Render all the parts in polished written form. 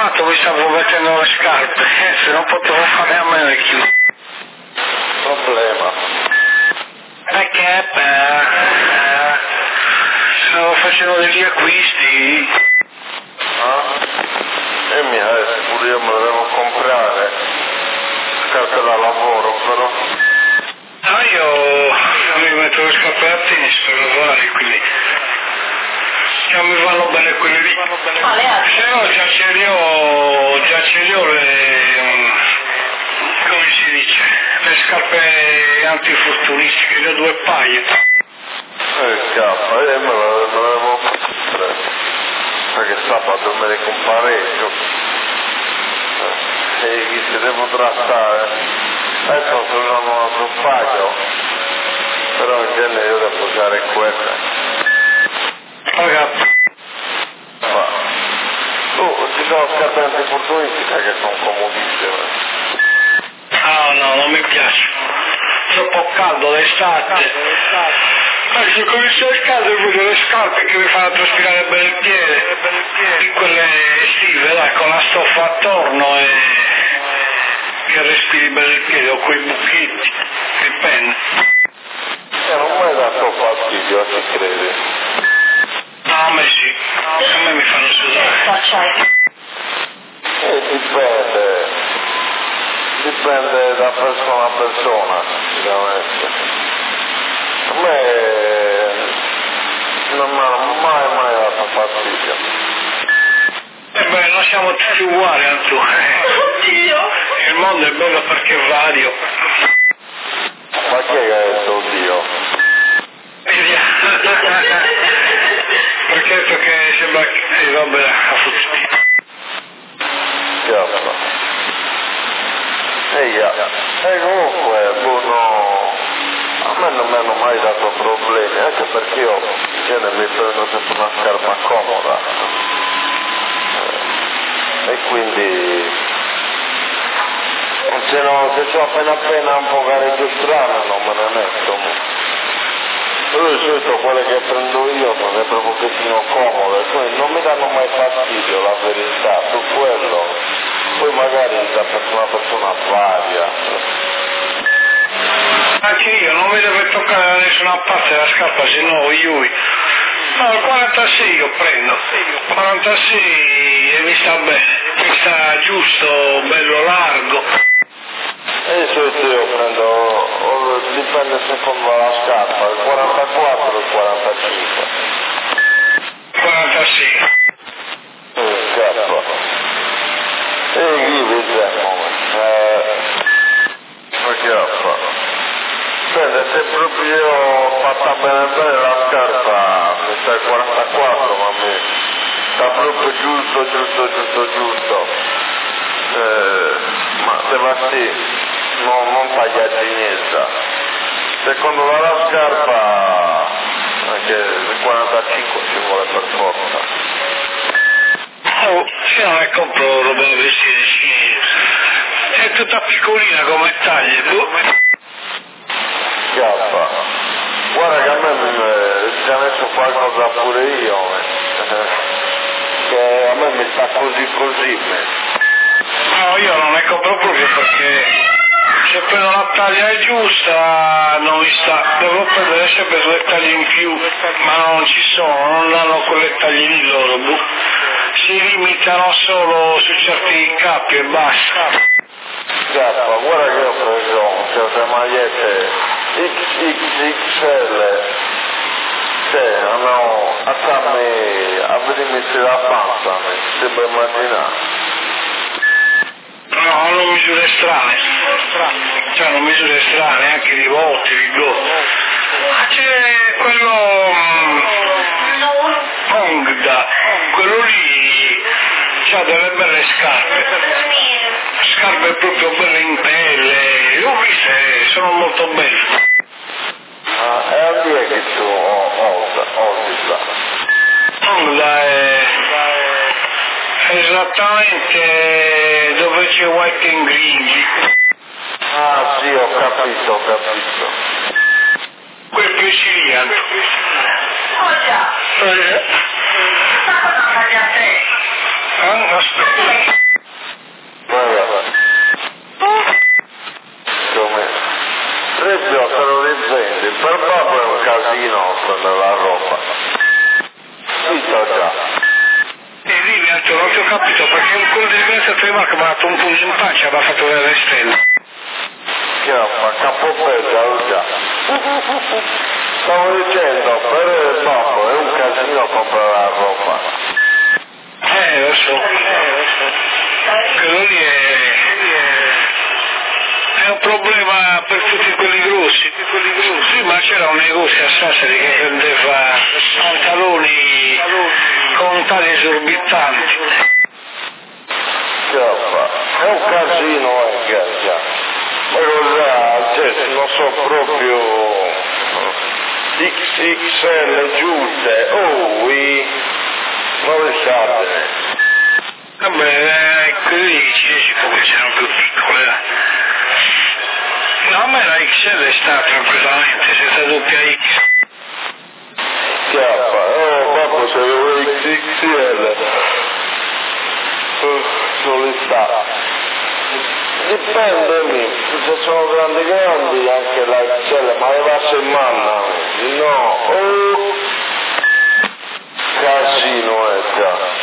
chiamato, mi stavo mettendo le scarpe, se non potevo fare a meno di chiudere. Problema. Perché stavo facendo degli acquisti. E pure io me lo devo comprare. Scarpe da lavoro però. No, io mi metto le scarpe a tennis per lavorare, quindi mi vanno bene quelle lì. Se no già ce li ho le, come si dice, le scarpe antifortunistiche, ne ho 2 paia. Scappa, me lo devo comprare. Perché sabato me ne compareggio. E chi se ne potrà stare? Adesso sono un altro paio. Però in genere io devo usare quelle. Ragazzi. Ci sono scarpe antifortunistiche che sono comodissime. No, non mi piace. Troppo caldo d'estate. Se comincia il caldo io voglio le scarpe che mi fanno traspirare bene il piede. Di quelle estive, dai, con la stoffa attorno e che respiri bene il piede, o quei buchetti, che penne. Non mi hai dato fastidio, ci credi? A me sì, a me mi fanno sudare. Dipende da persona a persona, sicuramente. A me non mi hanno mai dato fastidio. Beh, noi siamo tutti uguali, Anzu. Oddio! Il mondo è bello perché è vario. Ma chi è che ha detto oddio? Perché sembra che vabbè, a futti. E comunque, a me non mi hanno mai dato problemi, anche perché io mi prendo sempre una scarpa comoda. E quindi se c'ho appena un po' gareggio strano non me ne metto. Però di solito quelle che prendo io sono sempre un pochettino comode, quindi non mi danno mai fastidio, la verità, su quello. Poi magari da persona varia. Anche io, non mi deve toccare da nessuna parte la scarpa, se no io. No, il 46 io prendo. 46 e mi sta bene, mi sta giusto, bello largo. E di solito io prendo, dipende secondo la scarpa, il 44 o il 45. 46. Scarpa. E lì vediamo. Se proprio fatta bene la scarpa, mi sta il 44, ma mi sta proprio giusto. Ma deve essere non tagliare niente. Secondo la scarpa, anche il 45 ci vuole per forza. Se non ne compro roba da vestire cinese, è tutta piccolina come taglie, Schiappa. Guarda che a me ci ha messo qualcosa pure io, che a me mi sta così. No, io non ne compro proprio perché se prendo la taglia giusta non mi sta, devo prendere sempre 2 taglie in più, ma non ci sono, non hanno quelle taglie lì loro, si limitano solo su certi capi e basta. Schiappa, guarda che ho preso certe magliette XXXL, hanno a venirmi la panza, mi sembra immaginare. No, hanno misure strane, cioè hanno misure strane anche di volte, di go. Ma c'è quello Ongda, quello lì c'ha delle belle scarpe proprio belle in pelle, le ho viste, sono molto belle. E a chi è che tu Ongda? Ongda è esattamente dove c'è White and Green. Ah sì, ho capito. Quel più siciliano. Oh già! Sta cosa mangia a te! Aspetta. prendere la roba. Sì, sto già. E lì mi ha detto, non ti ho capito, perché quello di diverso prima che mi ha dato un pugno in pancia mi ha fatto vedere le stelle. Chiamma, capopello già. Stavo dicendo, per il babbo è un casino comprare la roba. Lo so. Quello lì è un problema per tutti quelli grossi. Sì, ma c'era un negozio a Sassari che vendeva pantaloni con tagli esorbitanti. Chiamma, è un casino anche già. Ma cosa, cioè, non so proprio XXL giuste, non le sapete. Vabbè, quelli cinesi comunque c'erano più piccole. No, ma la XL è stata tranquillamente, senza doppia X. Chiappa, babbo se avevo XXL, non le sta. Dipende, se sono grandi anche la XL, ma le lascio in mano, no, casino è già.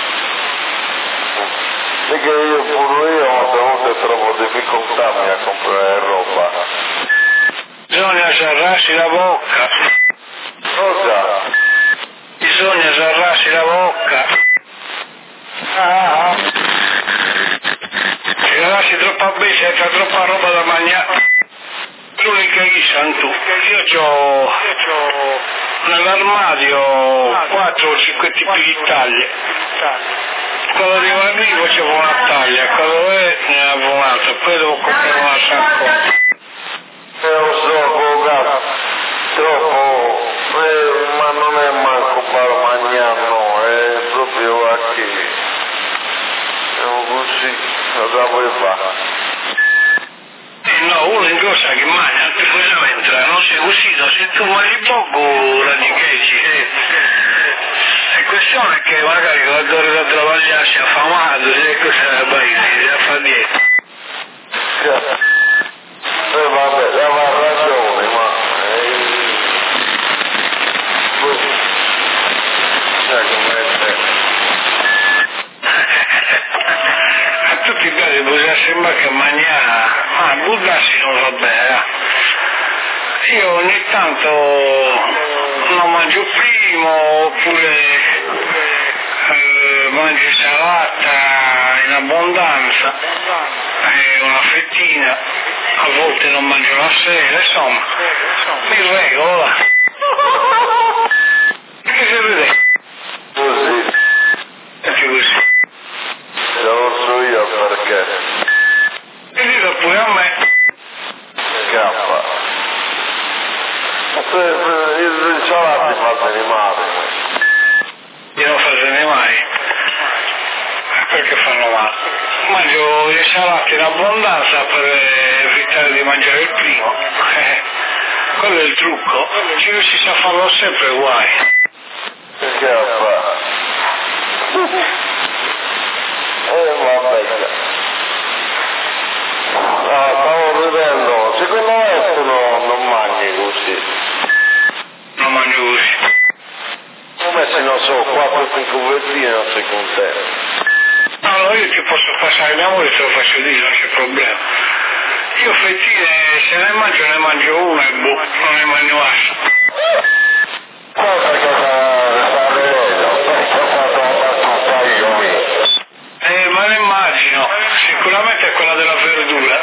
Perché pure io molte volte trovo difficoltà a comprare roba. Bisogna serrarsi la bocca. Cosa? Bisogna serrarsi la bocca. Se lasci troppa bestia, c'è troppa roba da mangiare. L'unica che sanno tu. Io ho nell'armadio 4 o 5 tipi di taglie. Quando arriva lì facevo una taglia, quando ne avevo un'altra, poi devo comprare una sacco. Lo so, troppo, ma non è manco per mangiare, no, è proprio anche, così, cosa vuoi fare? No, uno ingrossa che mangia, anche cosa entra, non sei uscito, se tu mangi poco radicheggi, La questione è che magari quando arriva a travagliare si è affamato, e cosa vai, si fa dietro. Vabbè, aveva ragione, ma... A tutti i casi bisogna sembrare che mangiare, ma buttarsi non va bene. Io ogni tanto non mangio primo, oppure mangio insalata in abbondanza, una fettina, a volte non mangio la sera, insomma, mi regola. Che si vede? Così. È più così. Lo so io perché. E dillo pure a me. Scappa. Il salati fa male. Io non faccio mai. Perché fanno male? Mangio le insalate in abbondanza per evitare di mangiare il primo. Quello è il trucco. Ci riuscissi a farlo sempre guai. Scappa. Vabbè. Stavo ridendo. Secondo me tu non mangi così. Non mangio così. Come se non so, 4-5 cubettine non sei contento. Allora io ti posso passare mia moglie, te lo faccio dire, non c'è problema. Io fettine, se ne mangio una e boh, non ne mangio altro. Cosa sta vedendo? Ho fatto una battuta io lì. Ma ne immagino, sicuramente è quella della verdura.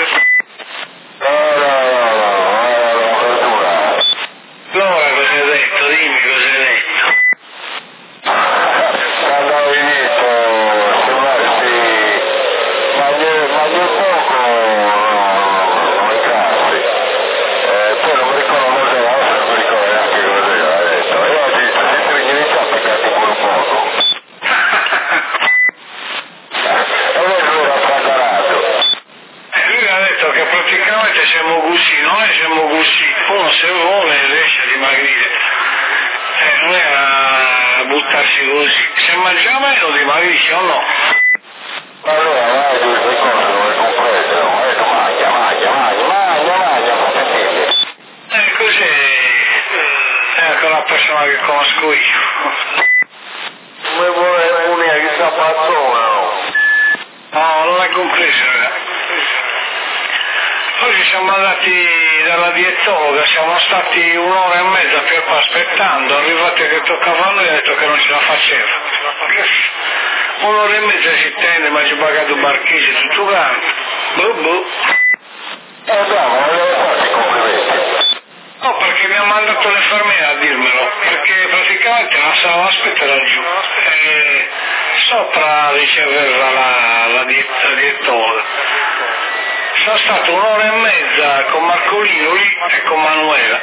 No, verdura. Allora cosa hai detto? Dimmi cosa hai detto. Quando ho finito, mangio poco, non incassi. Poi non mi ricordo cosa era, non mi ricordo neanche cosa era detto. E oggi se tu inizi a piccarti pure un poco. E lui era spagarato. Lui ha detto che praticamente siamo così, noi siamo così, uno se vuole riesce a dimagrire, non è a buttarsi così, se mangia meno dimagrisce o no? Allora vai, queste cose non le comprende, no? Mangia, fratelli. Così, con la dico io. Come vuole unire che sta pazzona, no? No, non hai compreso, Oggi siamo andati dalla dietologa, siamo stati 1 ora e mezza per qua aspettando, arrivati che toccava a noi e ha detto che non ce la faceva. 1 ora e mezza si tende, ma ci pagato barchisi tutto grande. Bravo, non le fate i complimenti. No, perché mi ha mandato l'infermiera a dirmelo, perché praticamente la sala aspetta laggiù. E sopra riceveva la dietologa. Sono stato 1 ora e mezza con Marcolino lì e con Manuela,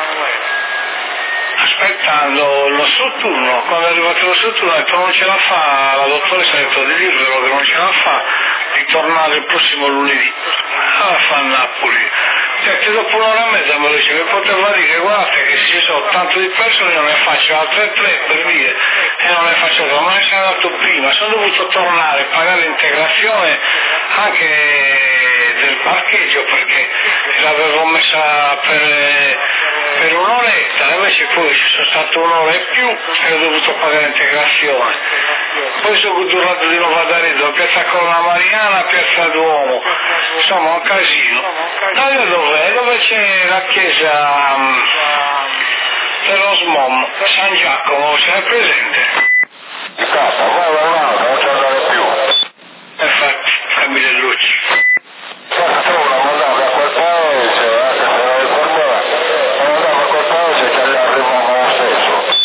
aspettando il nostro turno. Quando è arrivato il nostro turno ha detto non ce la fa, la dottoressa ha detto di dirvelo che non ce la fa, di tornare il prossimo lunedì. Allora fa a Napoli. Cioè, dopo 1 ora e mezza me lo dice, mi poteva dire guarda che se ci sono tanto di persone io ne faccio altre 3 per dire e non ne faccio 3, ma ne sono andato prima, sono dovuto tornare, pagare l'integrazione anche del parcheggio perché l'avevo messa per un'oretta, invece poi ci sono stato 1 ora e più e ho dovuto pagare l'integrazione. Poi sono durato di nuovo ad Arezzo, piazza Corona Mariana, piazza Duomo, insomma un casino. Da dov'è? Dove c'è la chiesa dello SMOM, San Giacomo, ce l'hai presente? Di casa, guarda, non c'è andare più. Infatti, Camille Lucci. Certo, una mandata a quel paese, anche se non è formata, una mandata a quel paese che gli arrivava lo stesso.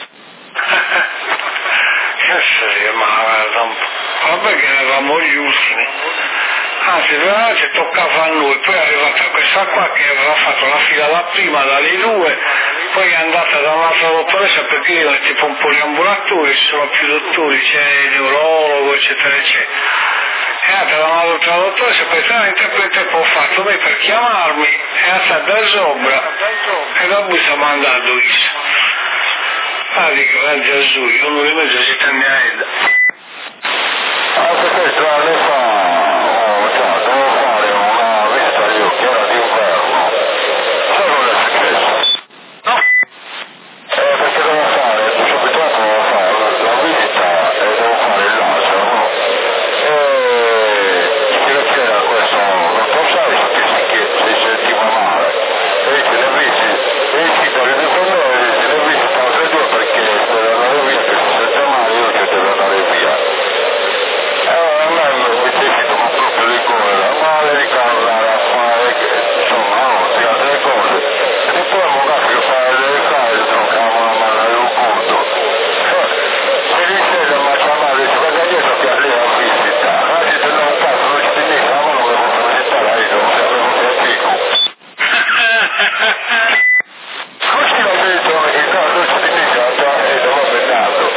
Che serio, ma guarda un po'. Vabbè che eravamo gli ultimi. Anzi, veramente toccava a noi, poi è arrivata questa qua che aveva fatto la fila da prima, dalle 2, poi è andata da un'altra dottoressa perché io è tipo un poliambulatore, ci sono più dottori, c'è il neurologo, eccetera, eccetera. È andata da un'altra dottoressa per fare interprete ho fatto lei per chiamarmi, è andata da sopra e da cui siamo andando io. Ah, dico, Gesù, io non rimedio si tende a Edda. Anche questo anni fa, devo fare una visita di occhiera d'inverno. Sai cosa è successo? No? Perché devo fare, subito dopo devo fare la visita e devo fare il laser, no? E c'era questo, non so sai che si sentiva male. E dice, le visite all'infermiere, dice, le visite altre 2 perché deve andare via, che si sente male, io che devo andare via. Allora a me mi decido ma proprio di correre, ma le dico andare a fare, insomma, no, di altre cose. E poi magari che fare delle cose, troncavo la mano del conto. Se gli chiede ma chiamare, dice, guarda dietro che arriva a visita. Oggi se non caso non ci finisce, ma non devo visitare, io non sapevo che è fico. Così ho detto che no, non ci finisce, e devo aspettato.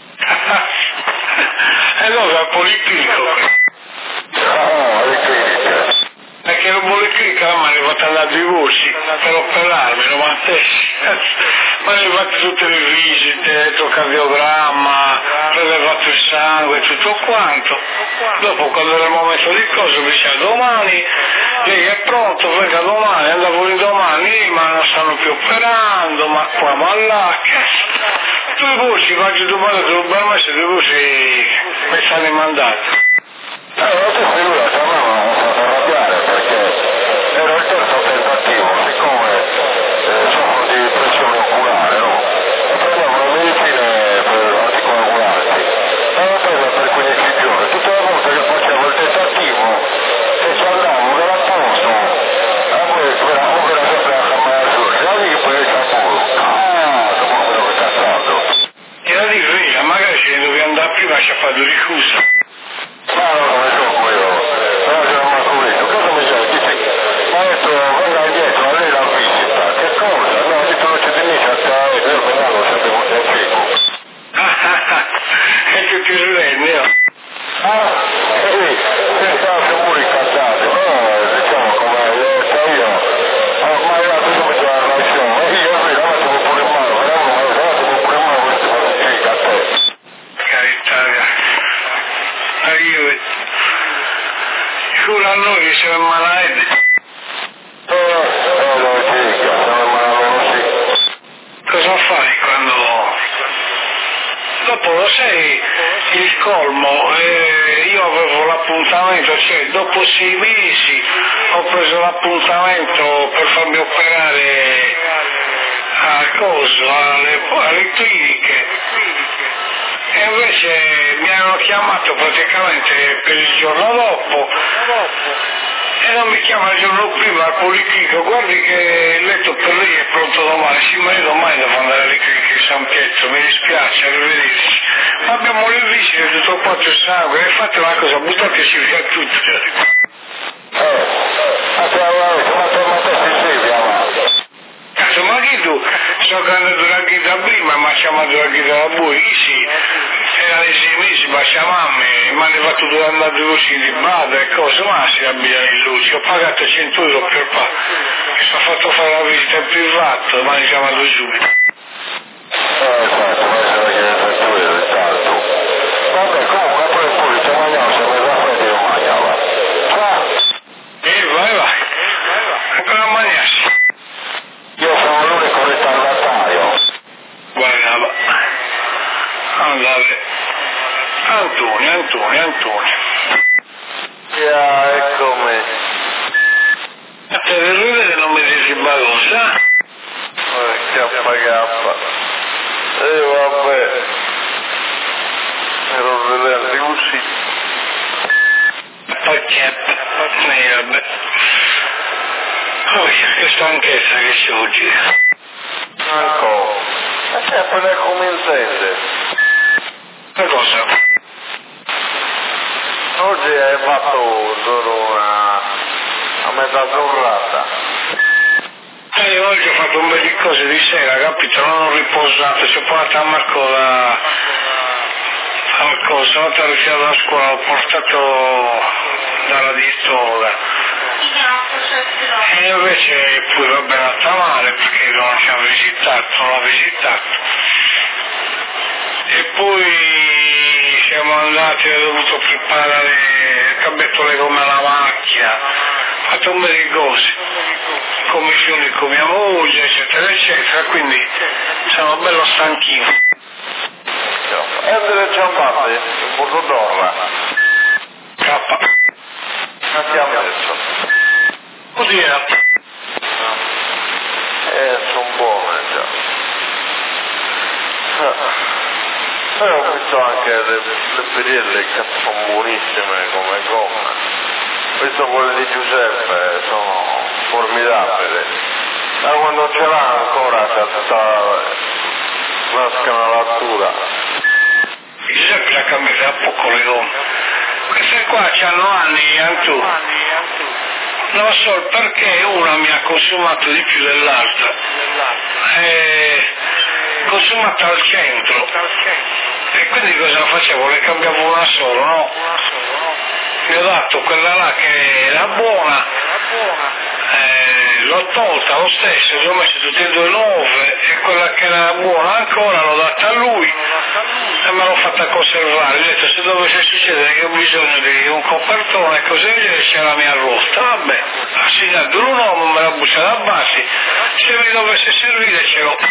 E allora al policlinico. No, le cliniche. Perché ero policlinica mi è arrivata a due voci per operarmi, 96. Mi hanno fatto tutte le visite, elettrocardiogramma, prelevato il sangue, tutto quanto. Dopo quando era il momento di cosa mi diceva domani, lei è pronto, venga domani, andavo in domani, ma non stanno più operando, ma qua, ma là, che... 2 voci, faccio domani, devo permesso 2 voci mi stanno mandati. Non si figura, a me non mi ha fatto arrabbiare perché era il terzo tentativo, siccome soffro di pressione oculare, no? E prendevo le medicine per anticoagulanti, l'avevo presa per 15 giorni, tutte le volte che facevo il tentativo, se ci andavo, era a posto, a me era sempre a cambiare giù, la lì poi il sapore, dopo quello che sta stato. E la dico, magari se ne dovevi andare prima ci ha fatto ricusa. Ma non ne so io, però c'era manco questo, cosa mi dice? Dice, ma adesso venga indietro, a lei la visita, che cosa? No, dice non ci finisce a te, io però non sapevo che è figo. E che ti rivende, no? Sì, stavo pure incazzato, però diciamo come io, ma io adesso mi c'è la relazione, io la mettevo pure in mano, però non la mettevo pure in mano, questo fa figa a te. Carità, io giuro a noi che siamo malati. Dove figa, siamo malati. Cosa fai quando sai il colmo, io avevo l'appuntamento, cioè dopo 6 mesi ho preso l'appuntamento per farmi operare alle cliniche, e invece mi hanno chiamato praticamente per il giorno dopo e non mi chiama il giorno prima al policlinico: guardi che il letto per lei è pronto domani. Sì, ma io domani devo andare alle cliniche di San Pietro, mi dispiace, arrivederci. Ma abbiamo le visite, tutto quanto il sangue, e fate una cosa, buttateci via tutto. Ma che tu, sto andando da chiesa prima, ma chiamato da chiesa da voi, sì, era dei 6 mesi, ma chiamammi, mi hanno fatto 2 andate così di bada e cose, ma si abitano in luce, ho pagato 100 euro per mi sono fatto fare la visita in privato, ma mi hanno chiamato subito. Vabbè, comunque poi ci mangiamo, se mi dà freddo io mangiavo. Vai, ancora mangiarsi. Io sono l'unico ritardatario. Guardava. Andate. Antonio. Eccomi. A te per vedere non mi dici cosa? KK. Vabbè. Ero vedendo così. Vabbè. Oh, che stanchezza che c'è oggi. Ecco. E sei appena cominciante. Che cosa? Oggi hai fatto solo a metà giornata. Oggi ho fatto un bel di cose di sera, capito? Non ho riposato, ci ho portato a Marco sono attraversato dalla scuola, ho portato dalla distoga. E invece poi vabbè è andata male perché non ci ha visitato, non l'ho visitato. E poi siamo andati, ho dovuto preparare il cabbetto le gomme alla macchina, ho fatto un bel di cose, commissioni con mia moglie, eccetera, eccetera, quindi sono bello stanchino. E delle ciabatte, un po' d'orra. K. Che ha messo? Così era. Sono buone già. Ho visto anche le perille che sono buonissime come gomme. Ho visto quelle di Giuseppe, sono formidabili. Ma quando ce l'ha ancora c'è tutta la scanalatura. Giuseppe l'ha cambiato da poco le gomme. Queste qua c'hanno anni, anche tu. Non so perché una mi ha consumato di più dell'altra. Consumata al centro. E quindi cosa facevo? Le cambiavo una sola, no? Mi ho dato quella là che era buona, l'ho tolta lo stesso, gli ho messo tutte e 2 nuove, e quella che era buona ancora l'ho data a lui e me l'ho fatta conservare. Ho detto, se dovesse succedere che ho bisogno di un copertone e cose del genere, c'è la mia rosta, vabbè, ha segnato un nome, me la bussa da base, se mi dovesse servire ce l'ho.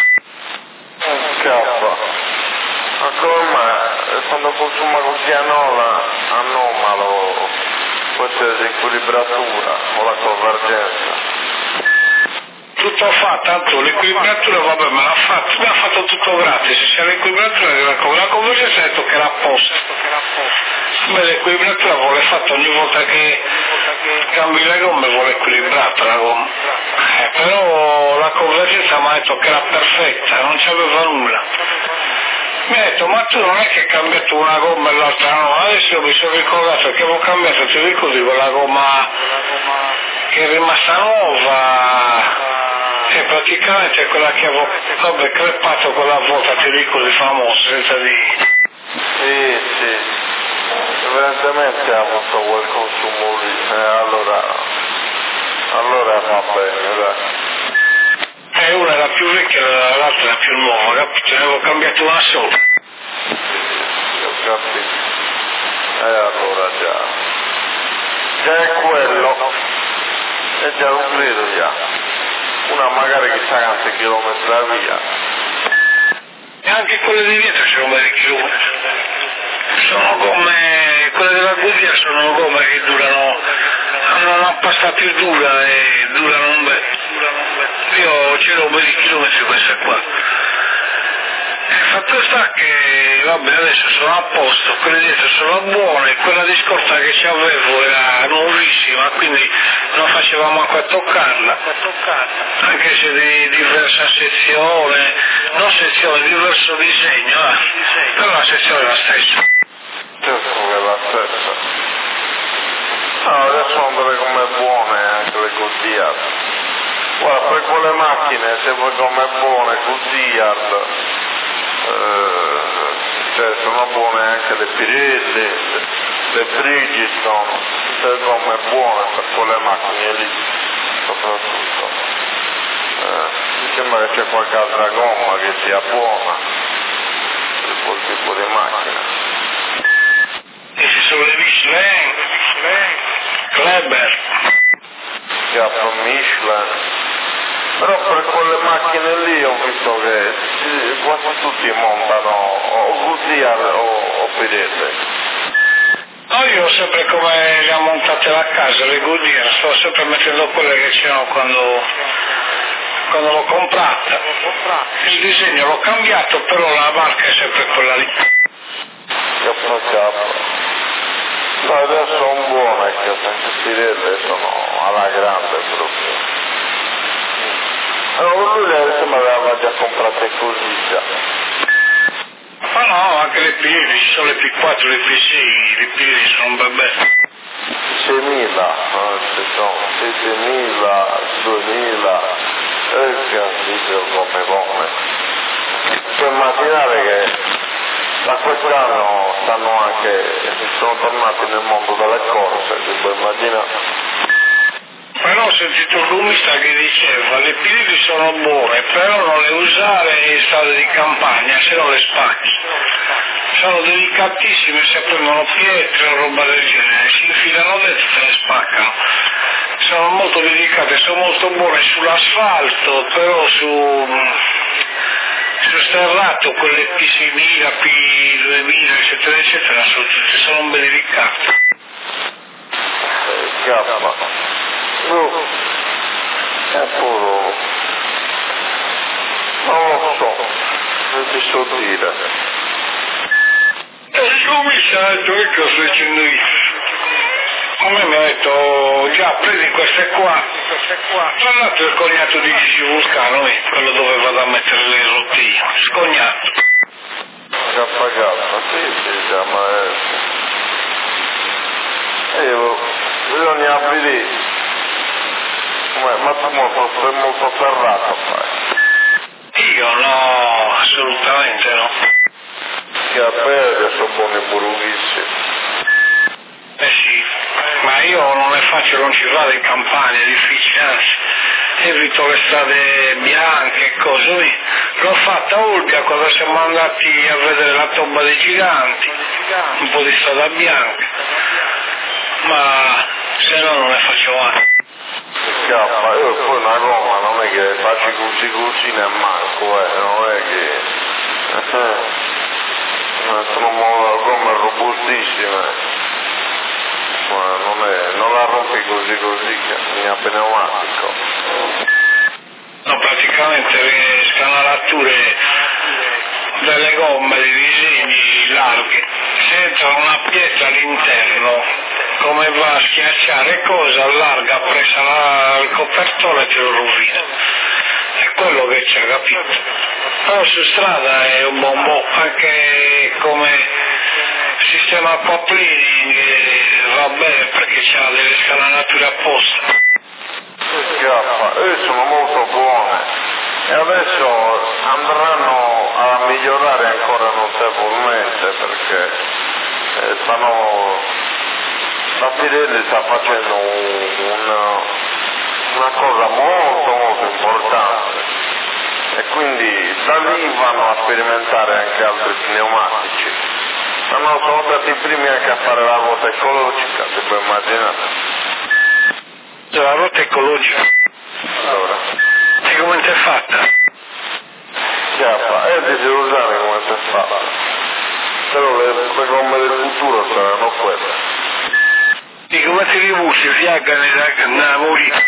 Ma come mai? Quando consuma così anomalo, questa è l'equilibratura o la convergenza. Tutto fatto, tanto l'equilibratura vabbè me l'ha fatto, mi ha fatto tutto gratis, se l'equilibratura la convergenza ha detto che era a posto. Beh, l'equilibratura vuole fatta ogni volta che cambi le gomme, vuole equilibrata la gomma. Però la convergenza mi ha detto che era perfetta, non c'aveva nulla. Mi ha detto, ma tu non è che hai cambiato una gomma e l'altra no? Adesso mi sono ricordato che avevo cambiato, ti ricordi, quella gomma che è rimasta nuova, e praticamente quella che avevo crepato quella volta, ti ricordi, famosa, senza di... Sì, evidentemente ha avuto quel consumo lì, allora va bene, dai. Una era più vecchia, l'altra era più nuova, capito? Ne avevo cambiato una sola. Ho capito. Allora già è quello, è già lo credo già. Una magari chissà quanti chilometri da via. E anche quelle di dietro ci sono dei chilometri. Sono gomme, quelle della Goodyear sono gomme che hanno una pasta più dura e durano un bel. Io ce l'ho per i chilometri queste qua. Il fatto sta che, vabbè, adesso sono a posto, quelle dietro sono buone, quella di scorta che ci avevo era nuovissima, quindi non facevamo manco a toccarla, anche se di diversa sezione, non sezione, diverso disegno, però la sezione è la stessa. Certo che è la stessa. No, adesso sono delle gomme buone anche le Goodyear. Guarda, per quelle macchine, se vuoi gomme buone, Goodyear, cioè sono buone anche le Pirelli, le Bridgestone, tutte le gomme buone per quelle macchine lì, soprattutto. Mi sembra che c'è qualche altra gomma che sia buona per quel tipo di macchina. E ci sono le Michelin, Kleber, Michelin. Però per quelle macchine lì ho visto che quasi tutti montano o Goodyear o Pirelli. No, io sempre come le ho montate a casa, le Goodyear, sto sempre mettendo quelle che c'erano quando l'ho comprata. Il disegno l'ho cambiato, però la marca è sempre quella lì. No, adesso sono buone, che anche Pirelli sono alla grande proprio. Allora lui adesso mi aveva già comprate così già. Ma no, anche le Pirelli, ci sono le P4, le P6, le Pirelli sono un bebè. 6.000, ci sono 7.000, 2.000, che dice come. Puoi immaginare che da quest'anno sono tornati nel mondo delle corse, ti puoi immaginare. Però ho sentito un rumista che diceva le Pirelli sono buone, però non le usare in strade di campagna, se no le spacchi. Sono delicatissime, se prendono pietre o roba del genere, si infilano dentro e se le spaccano. Sono molto delicate, sono molto buone sull'asfalto, però su sterrato quelle P6000, P2000, eccetera, eccetera, sono un bel delicate. È puro, non lo so, non ti so dire. E il commissario, che cosa sto dicendo io? A me mi ha detto, già prendi queste qua. Tra l'altro il cognato di Gigi Vulcano, quello dove vado a mettere le rottine, scognato. K, sì, ma bisogna vedere. Ma tu sei molto ferrato, fai. Io no, assolutamente no. Che a pelle sono buoni burughissimi. Sì, ma io non le faccio, non ci vado in campagna, è difficile, anzi, evito le strade bianche e cose. L'ho fatta a Olbia quando siamo andati a vedere la tomba dei giganti, un po' di strada bianca, ma se no non le faccio mai. Io poi una gomma non è che faccio così ne manco, non è che sono gomme robustissime, ma non la rompi così che mi ha pneumatico. No, praticamente le scanalature delle gomme di disegni larghi, se entra una pietra all'interno, come va a schiacciare cosa, allarga, presa il copertone e te lo rovina. È quello che c'è, capito? Però su strada è un bonbon, anche come sistema aquaplaning va bene perché c'ha delle scanalature apposta. Sono molto buone e adesso andranno a migliorare ancora notevolmente perché la Pirelli sta facendo una cosa molto importante e quindi da lì vanno a sperimentare anche altri pneumatici. Ma no, sono stati i primi anche a fare la ruota ecologica, ti puoi immaginare. La ruota ecologica? Allora. E come ti è fatta? Devi usare si è fatta. Però le gomme del futuro saranno quelle. E come ti rivusi, fiacca nella morire?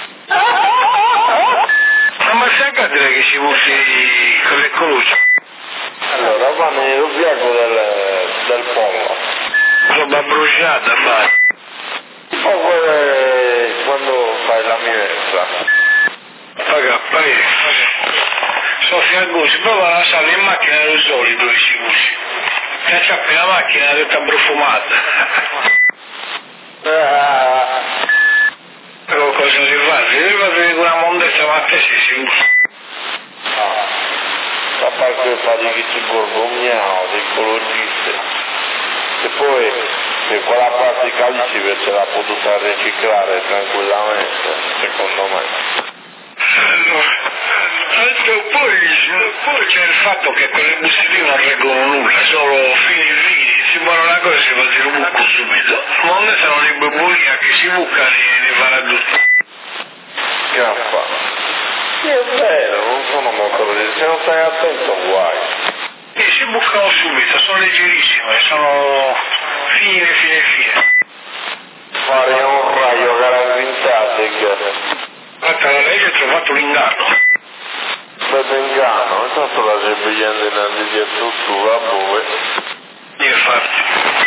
Ma fiacca direi che ci vusi con le colucce. Allora, vanno nel fiacco del pollo. Roba bruciata, fai. O quando fai la minestra. Paga, sono fiancosi, prova a lasciare in macchina del solito che ci vusi. E c'è appena la macchina tutta profumata. Però cosa si fa? Si deve una mondezza, ma che si usa? A parte il fatto che ci borgognano, di ecologiste. E poi quella plastica lì si l'ha potuta riciclare tranquillamente, secondo me. Poi c'è il fatto che quelle buste lì non reggono nulla, solo fini, si buona una cosa e si fa dire un buco subito. Non sono le bebolia che si bucano e ne fanno tutti. Che non fa? Sì, è vero, non sono molto vedere, se non stai attento guai. E si bucano subito, sono leggerissime, sono fine. Fare un raio garantato. Guarda, la legge ha trovato l'inganno. Beh, inganno, intanto la stai pigliando in addirittura, dove? Infatti.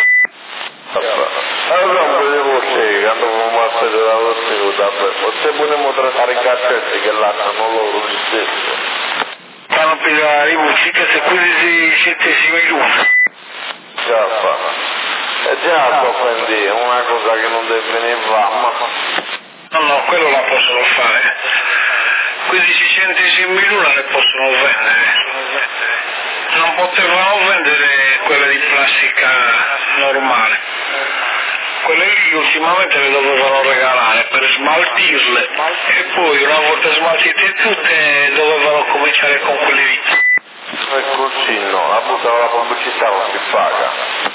Allora non vedevo se quando fumasse della rossa, o se vogliamo trattare i caccetti che lasciano loro gli stessi. Fanno pigliare i bucci che se quelli si settesimi l'uno. Già fa. E già offendi, è una cosa che non deve venire ma... No, quello la possono fare. 15 centesimi l'una le possono vendere. Non potevano vendere quelle di plastica normale. Quelle lì ultimamente le dovevano regalare per smaltirle e poi una volta smaltite tutte dovevano cominciare con quelle lì. E così no, la buttano la pubblicità non si paga.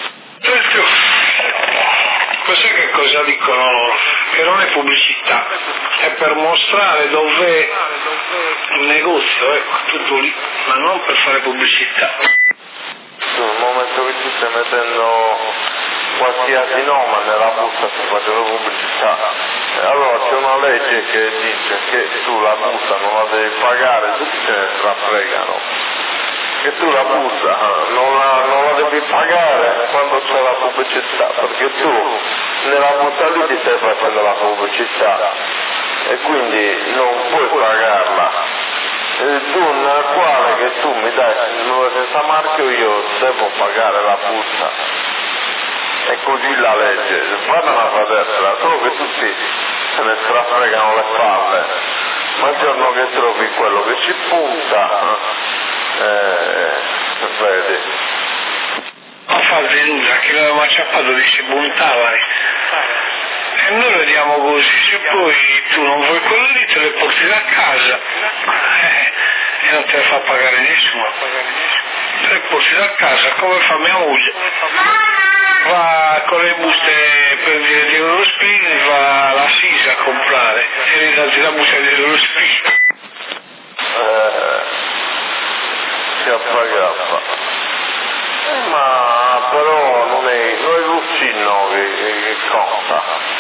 Cos'è che cosa dicono? Che non è pubblicità, è per mostrare dov'è il negozio, ecco, tutto lì, ma non per fare pubblicità. Nel momento che ci stai mettendo qualsiasi nome nella busta si faceva pubblicità. Allora c'è una legge che dice che tu la busta non la devi pagare, tutti se ne strafregano. Che tu la busta non la devi pagare quando c'è la pubblicità, perché tu nella busta lì ti stai facendo la pubblicità e quindi non puoi pagarla. Tu nel quale che tu mi dai senza marchio io devo pagare la busta. E così la legge, vadano a vedersela, solo che tutti se ne strafregano le palle, ma il giorno che trovi quello che ci punta, vedi. Non fa nulla, che l'aveva acciappato dice buntavano. E noi vediamo così, se poi tu non vuoi quello lì te le porti da casa e non te le fa pagare nessuno. Te le porti da casa come fa mia moglie. Va con le buste per dire di Eurospin, va alla Sisa a comprare e ridati la busta di Eurospin. Si appagappa. Ma però non è l'uccino che conta.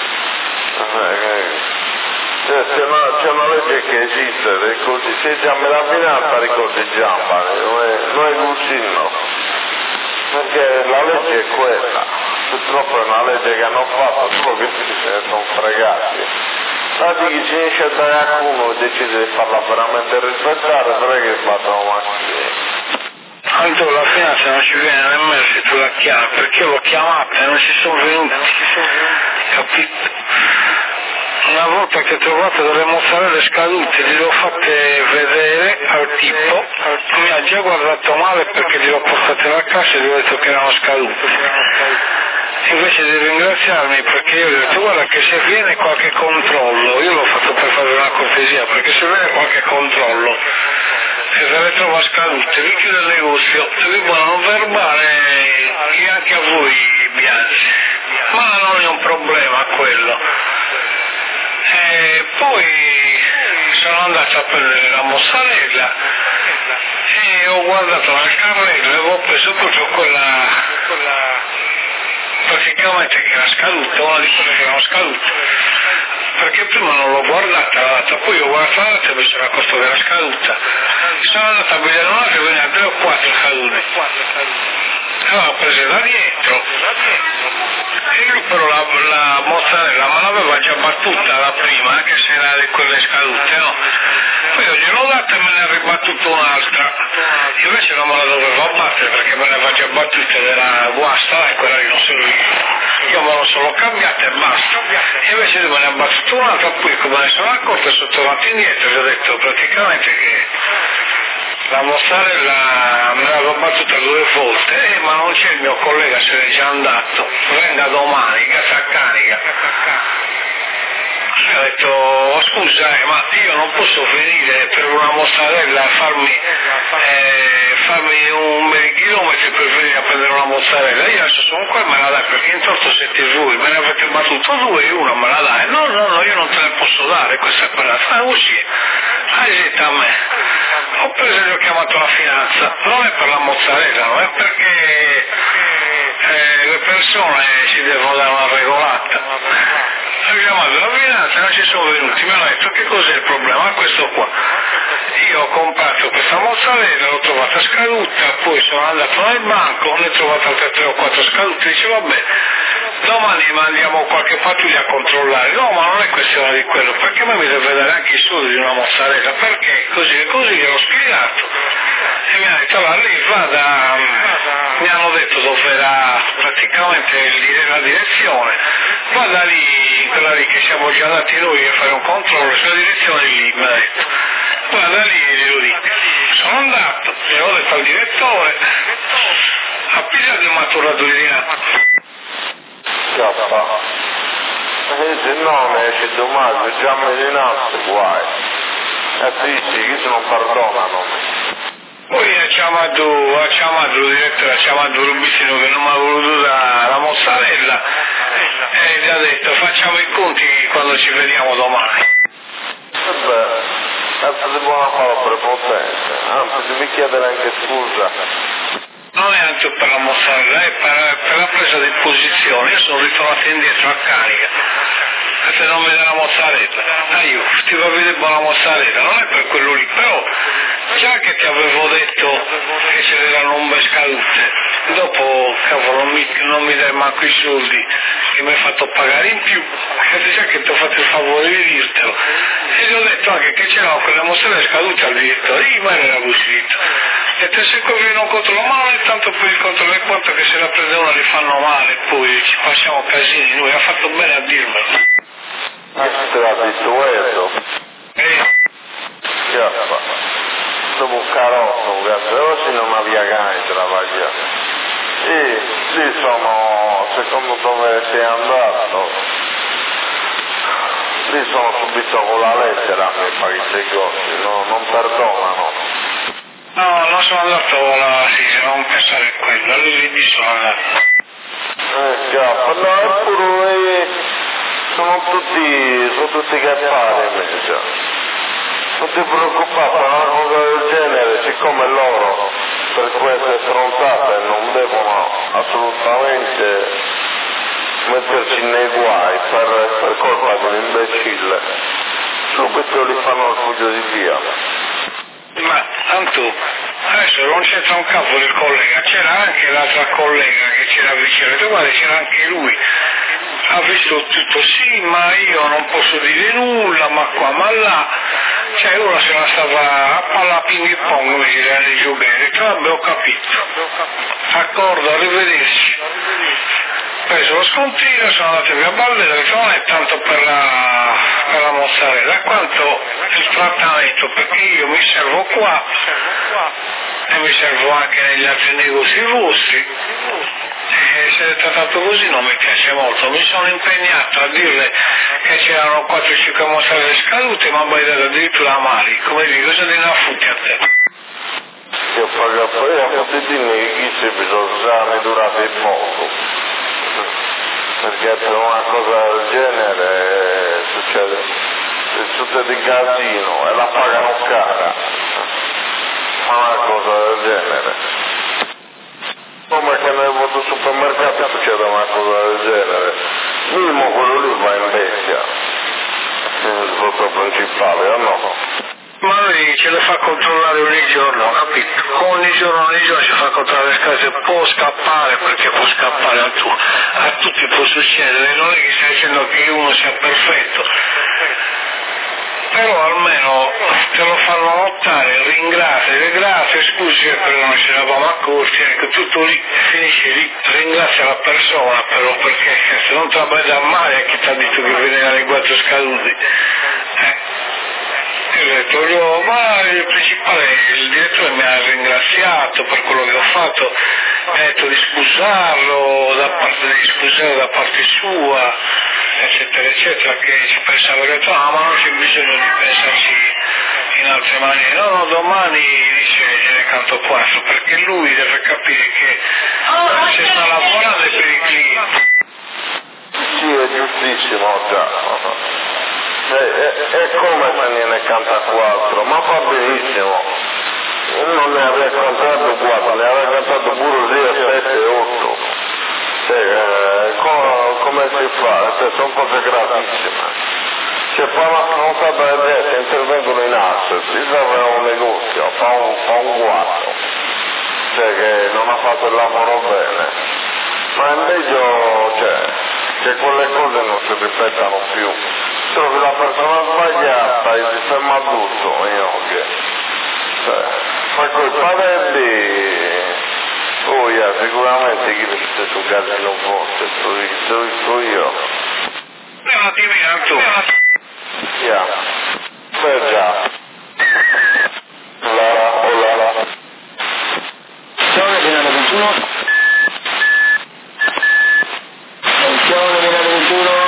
C'è una legge che esiste, così, se già me la finanza ricordi Giamba, non è l'uccino. Perché la legge è quella, purtroppo è una legge che hanno fatto, solo che tutti se ne sono fregati. Infatti chi ci inizia a dare a uno e decide di farla veramente rispettare, però è che battono macchine. Tanto la finanza non ci viene nemmeno se tu la chiami, perché io l'ho chiamata e non ci sono venuti, capito? Una volta che ho trovato delle mozzarelle scadute, gliele ho fatte vedere al tipo, mi ha già guardato male perché gliele ho portate a casa e gli ho detto che erano scadute. Invece di ringraziarmi perché io gli ho detto guarda che se viene qualche controllo, io l'ho fatto per fare una cortesia, perché se viene qualche controllo e se le trova scadute, vi chiude il negozio, vi buono verbale e anche a voi bianchi. Ma non è un problema quello. E poi sono andato a prendere la mozzarella e ho guardato nel carrello e ho preso proprio quella praticamente che era scaduta, una di quelle che erano scadute, perché prima non l'ho guardata, poi ho guardato l'altra e invece era questo che era scaduta. Sono andato a vedere una che veniva 3 o 4 scadute, allora ho preso da dietro e lui però la mozzarella me l'aveva già battuta la prima, anche se era di quelle scadute, no? Poi io gliel'ho data e me ne ha ribattuta un'altra, invece non me la dovevo battere perché me ne aveva già battuta ed era guasta e quella lì non serviva. Io me lo sono cambiata e basta, e invece lui me ne ha battuta un'altra, poi come ne sono accorto sono tornato indietro e gli ho detto praticamente che la mozzarella me l'avevo battuta 2 volte, ma non c'è il mio collega, se n'è già andato, venga domani, che si accarica. Ho detto, scusa, ma io non posso venire per una mozzarella a farmi 1 chilometro per venire a prendere una mozzarella. Io adesso sono qua e me la dai, perché in torto siete voi, me ne avete battuto 2 e una me la dai. No, io non te la posso dare, questa è quella. Fa così, hai detto a me. Ho preso e gli ho chiamato la finanza, non è per la mozzarella, non è perché le persone ci devono dare una regolata. Ho chiamato la finanza, non ci sono venuti, mi hanno detto che cos'è il problema, questo qua. Io ho comprato questa mozzarella, l'ho trovata scaduta, poi sono andato nel banco, ne ho trovato altre 3 o 4 scadute, dice vabbè, domani mandiamo qualche pattuglia a controllare. No, ma non è questione di quello, perché a me mi deve dare anche i soldi di una mozzarella, perché così e così gliel'ho spiegato. E mi ha detto allora lì vada, mi hanno detto dove era praticamente la direzione, vada lì, quella lì che siamo già andati noi a fare un controllo, sulla direzione lì, mi ha detto, guarda lì e glielo dico. Sono andato, gliel'ho detto al direttore, ha pigliato il maturatore di là. Scappa. E se no ne esce domani, già me dinanzi, guai. E dici che se non perdonano. Poi ha chiamato il direttore, ha chiamato Rubissino che non mi ha voluto dare la mozzarella e gli ha detto facciamo i conti quando ci vediamo domani. Vabbè, di buona fare prepotenza, anzi devi chiedere anche scusa. Non è anche per la mozzarella, è per la presa di posizione, io sono ritornato indietro a carica. Se non mi dà la mozzarella, io ti va a vedere buona mozzarella, non è per quello lì, però già che ti avevo detto che ce n'erano un bel scadute, dopo cavolo non mi dai manco i soldi che mi hai fatto pagare in più, già che ti ho fatto il favore di dirtelo, e gli ho detto anche che c'erano quelle mozzarella scadute al direttore, io me ne era uscito. E te se così non controllo, ma non è tanto per il controllo, è quanto che se la prende una li fanno male, poi ci facciamo casini, lui ha fatto bene a dirmelo. Ma te l'ha detto Edo? Chiappa. Dopo un carotto, un gatto, oggi non aveva gani di lavorare. E lì sono, secondo dove sei andato, lì sono subito con la lettera che fa i negozi, non perdonano. No, non sono andato là, sì, non pensare a quello, lì sono andato. Chiappa, no, eppure sono tutti gattari invece. Non ti preoccupare, per una cosa del genere, siccome loro per queste stronzate non devono assolutamente metterci nei guai per colpa di un imbecille, subito li fanno al fuggio di via. Ma tanto adesso non c'entra un capo il collega, c'era anche l'altra collega che c'era vicino, guarda c'era anche lui, ha visto tutto, sì ma io non posso dire nulla, ma qua, ma là, cioè uno se la stava a palla ping pong come si dice nei giochi, ho detto vabbè ho capito, d'accordo, arrivederci. Ho preso lo scontino, sono andato via a Baldera, ho detto non è tanto per la mozzarella quanto il trattamento, perché io mi servo qua e mi servo anche negli altri negozi vostri e se è trattato così non mi piace molto. Mi sono impegnato a dirle che c'erano 4-5 mozzarelle scadute, ma mi hai dato addirittura mali, come dico, cosa ne affutti a te? Io pago poi a quotidiani che chi bisogna durare poco, perché per una cosa del genere succede tutte di casino e la pagano cara. Ma una cosa del genere. Come che nel vostro supermercato succede una cosa del genere? Minimo quello lì va in bestia. Il vostro principale, o no? Ma lui ce le fa controllare ogni giorno, capito? Ogni giorno ci fa controllare le case, può scappare perché può scappare a tutti può succedere, non è che stai dicendo che uno sia perfetto, però almeno te lo fanno notare, ringrazia, grazie, scusi però non ce l'avamo accorti, ecco, tutto lì, finisce lì, ringrazia la persona però perché se non te la vai da male a chi ti ha detto che viene alle 4 scaduti. Io ho detto, ma il principale, il direttore mi ha ringraziato per quello che ho fatto, mi ha detto di scusarlo da parte sua, eccetera, eccetera, che ci pensava, ho detto, ma non c'è bisogno di pensarci in altre maniere, no, domani dice gliene canto 4, perché lui deve capire che se sta lavorando è per i clienti. Sì, è giustissimo, già. E come se ne canta 4, ma va benissimo, non ne aveva cantato 4, ne aveva cantato pure 7 e 8, come si fa? Sono cose gravissime, fa una stronzata di gente, intervengono in asset, si serve un negozio, fa un guasto, che non ha fatto il lavoro bene, ma invece che quelle cose non si ripetano più. Trovi la persona sbagliata e si ferma tutto, ma quei parelli, sicuramente chi vede su casino forte, so io. Un attimino tu. Beh già. Olala. Attenzione, finale 21. Attenzione, finale 21.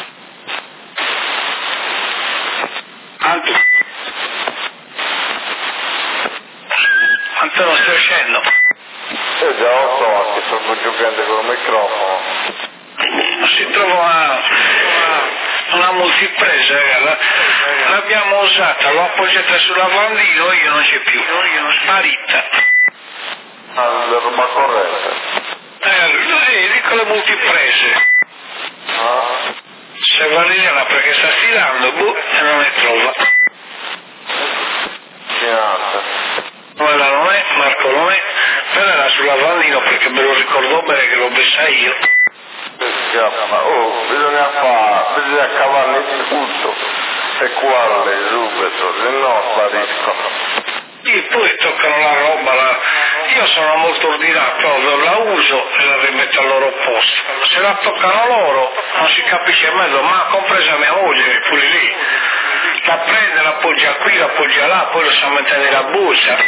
Antonio, stai uscendo? Già lo so, che sto giocando con il microfono. Si trova una multipresa, l'abbiamo usata, l'ho appoggiata sul lavandino e io non c'è più, sparita. La roba corrente. Lì con le multiprese. Se va lì perché sta stirando, e non ne trova. Quella non è, Marco non è, però era sul lavandino perché me lo ricordo bene che l'ho messa io. Bisogna cavarne tutto e cuarle subito, se no spariscono. E poi toccano la roba, io sono molto ordinato, la uso e la rimetto al loro posto. Se la toccano loro non si capisce meglio, ma compresa mia moglie che pure lì. La prende, la appoggia qui, la appoggia là, poi lo sa mettere nella buccia.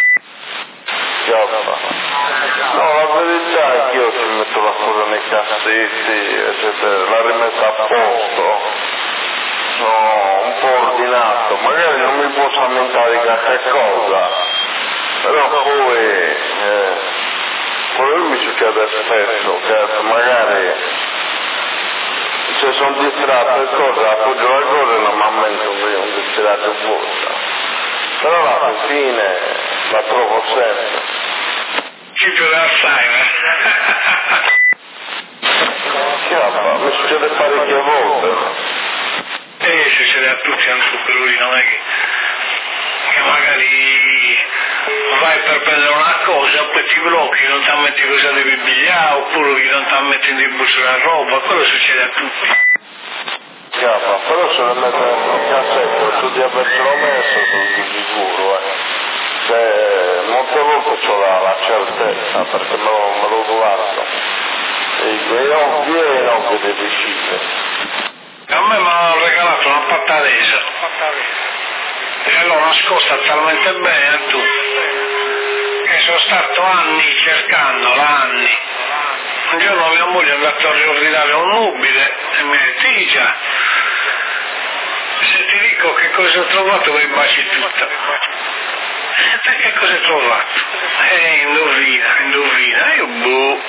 No, la verità è che io ci metto la cosa nei cassetti, eccetera, la rimetto a posto, sono un po' ordinato, magari non mi posso lamentare di qualche cosa, però poi mi succede spesso, che magari se sono distratto e cosa, appoggio la cosa e non mi ammento un distratto forza, però alla fine la trovo sempre. Ci più l'Alzheimer. Mi succede parecchie volte. Succede a tutti, anche quello lì, non è che magari vai per prendere una cosa, poi ti blocchi, non ti ammetti cosa devi pigliare, oppure che non ti ammetti in buccia la roba, quello succede a tutti. Però se lo metto nel cassetto, tu di avercelo messo, sono sicuro, molte volte ho la certezza perché me lo guardo e è ovvio che decide. A me mi hanno regalato una pattaresa e l'ho nascosta talmente bene a tutti che sono stato anni cercandola, anni. Un giorno mia moglie è andata a riordinare un nubile e mi ha detto, già, se ti dico che cosa ho trovato mi baci tutta. Che cosa hai trovato? Indovina, io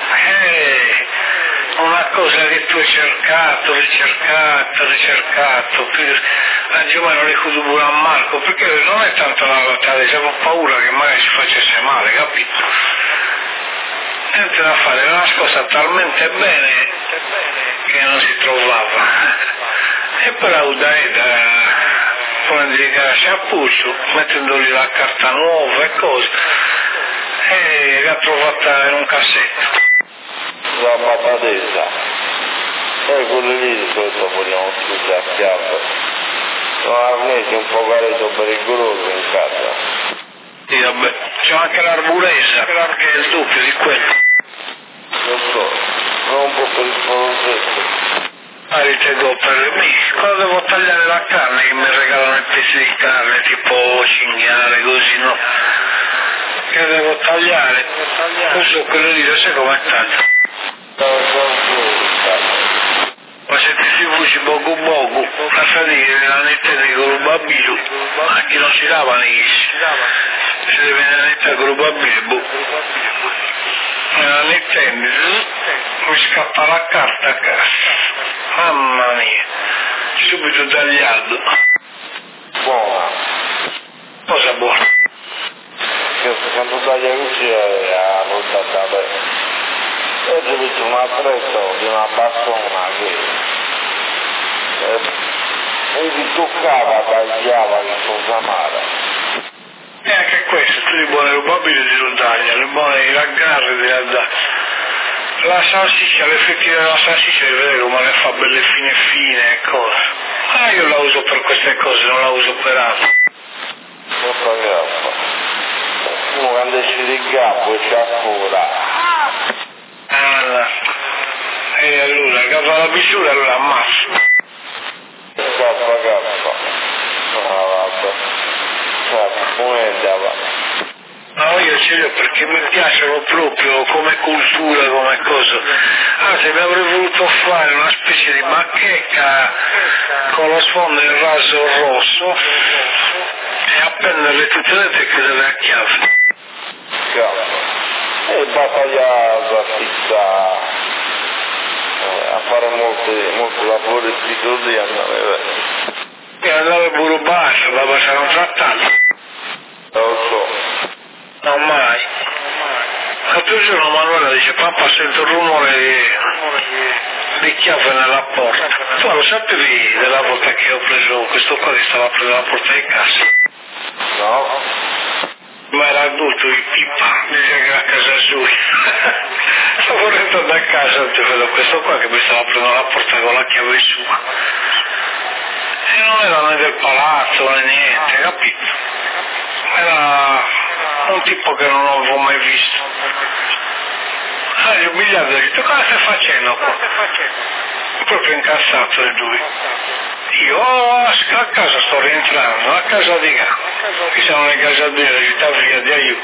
una cosa che tu hai cercato, Giù me lo ricordo pure a Marco, perché non è tanto la lottata, c'avevo paura che magari ci facesse male, capito? Niente da fare, era nascosta talmente bene che non si trovava. E poi la Udaeda, come dedicarsi a Puccio, mettendogli la carta nuova e cose, e l'ha trovata in un cassetto. La patatessa, e quello lì di solito vogliamo chiudere a chiave. Sono arnesi un po' caretto pericoloso in casa. Sì, vabbè, c'è anche l'arburesa, che è il doppio di quello. Lo so, non un po' per il polonzetto. Tengo per me, quando devo tagliare la carne che mi regalano i pezzi di carne tipo cinghiale così, no? Che devo tagliare, uso quello lì, lo sai com'è tanto? Ma se ti si fuci poco poco, la fatica la nette con il bambino, a chi non si lava ne si deve nettare con il bambino, boh. La nettendo, mi scappa la carta a casa. Mamma mia, subito tagliato. Buona. Cosa buona? Che quando taglia così è rotta bene. E ho visto un attrezzo di una bastona che mi toccava, tagliava il suo amara. E anche questo, tu di buone rubabili ti lo taglia, le buone raggarre ti la dà. La salsiccia, le fettine della salsiccia, vedete come le fa belle fine e cose. Ma io la uso per queste cose, non la uso per altro. Troppa grappa. Uno quando esce di gabbo c'è ancora. E allora, cava la misura, allora ammazzo. Gabba. Ah, vabbè. Come andava? No, io ce l'ho perché mi piacciono proprio come cultura, come cosa. Anzi, mi avrei voluto fare una specie di bacheca con lo sfondo in raso rosso e appenderle tutte le tecche delle chiavi. E battagliato a fissa a fare molti lavori di andare. E andare pure basso, la passare un trattato. Lo so. Non mai. L'altro giorno Manuela dice, papà sento il rumore di chiave nella porta. Tu lo sapevi della volta che ho preso questo qua che stava prendendo la porta di casa? No? Ma era adulto di Pippa, dice che era a casa sua. Stavo rientrando a casa e vedo questo qua che mi stava prendendo la porta con la chiave sua. E non era né del palazzo né niente, capito? Era un tipo che non avevo mai visto. Gli ho bigliato e ho detto, cosa stai facendo qua? Proprio incazzato di lui. Io a casa sto rientrando, a casa di qua. Qui siamo in casa della città via di aiuto.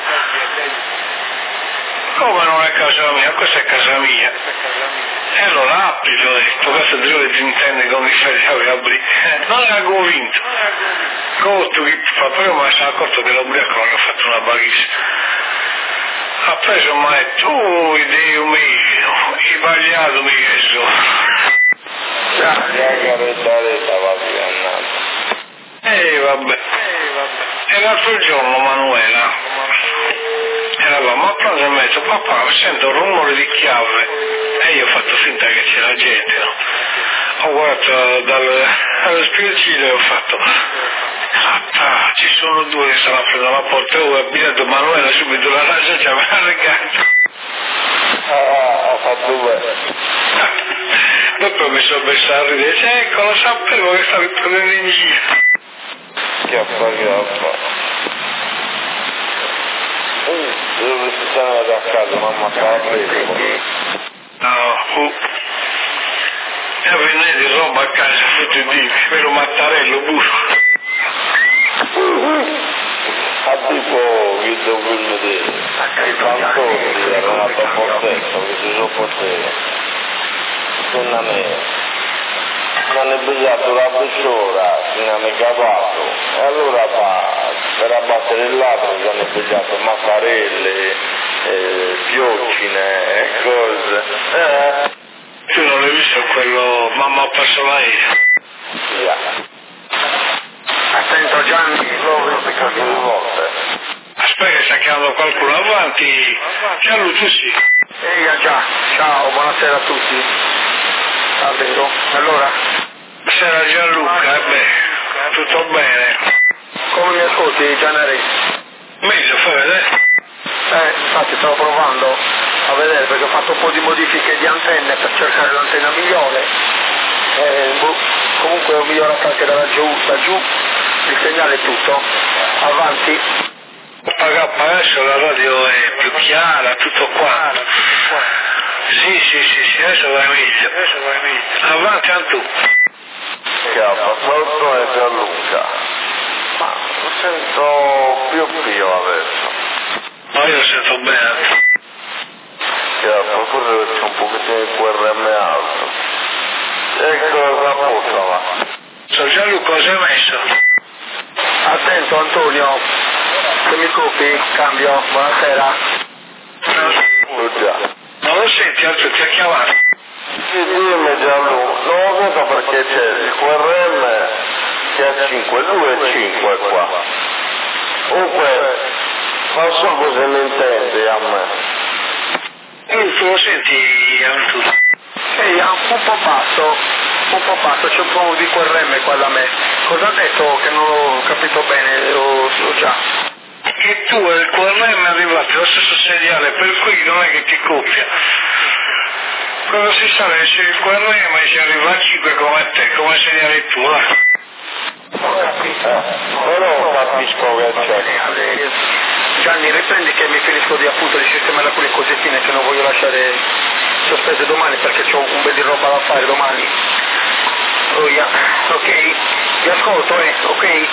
Come non è casa mia? Questa è casa mia. E allora apri, gli ho detto, questo Dio ti intende come si apri. Non era convinto. Cotto che fa, però mi sono accorto che l'ubriaco non ha fatto una baghista. Ha preso e mi ha detto, oh Dio mio, sbagliato mi Gesù. Retta va diventando. Vabbè. E l'altro giorno Manuela eravamo a pranzo e mi ha detto, papà sento un rumore di chiave. E io ho fatto finta che c'era gente, no? Ho guardato dallo spiegazione e ho fatto, ci sono due che stanno prendendo la porta, ho abitato Manuela subito la ragione ci aveva regato. Ha fatto bene. Dopo mi sono messo a ridere, dice, ecco, lo sapevo che stavi prendendo in giro. Chiappa. Dove si stanno da casa, mamma stava preso. No, e venite roba a casa, fate di vero Mattarello, burro. A tipo video film di Fantozzi, era nato a Portetto, che si sono potere. Non è brillato la pesciora, non è capato. E allora per abbattere il ladro si hanno brillato maccarelle, fiocine e cose. Tu non l'hai visto quello, mamma ha perso l'aereo? Yeah. aspettando qualcuno avanti. Gianlu, tu sì. Già, ciao, buonasera a tutti. Davvero? Allora? Buonasera Gianluca, tutto bene? Come mi ascolti, Gianeri? Meglio, fai vedere? Infatti stavo provando a vedere perché ho fatto un po' di modifiche di antenne per cercare l'antenna migliore. Comunque ho migliorato anche da giù, il segnale è tutto. Avanti. Adesso la radio è più chiara, tutto qua. Sì, adesso vai meglio. Avanti Antù. Sotto è Gianluca. Ma lo sento più adesso. Ma io lo sento bene. Forse c'è un pochettino di QRM alto. Ecco la posta va. So Gianluca, cosa hai messo? Attento Antonio, se mi copi, cambio, buonasera. Già. Non lo senti, Antù, ti ha chiamato? Sì, dimmi Gianluca, non lo vedo perché c'è il QRM che ha 5, lui è 5 qua. Comunque, non so cosa ne intendi a me. Tu lo senti, Antù? Un po' basso, c'è un po' di QRM qua da me. Cosa ha detto che non ho capito bene, lo già. Che tu e il QRM è arrivato allo stesso seriale, per cui non è che ti coppia. Cosa si sa se il QRM ci arriva a 5 come te, come segnali tu, Però capisco che c'è. Gianni, riprendi che mi finisco di appunto di sistemare alcune cosettine che non voglio lasciare sospese domani perché ho un bel di roba da fare domani. Oh yeah. Ok, ti ascolto, ok?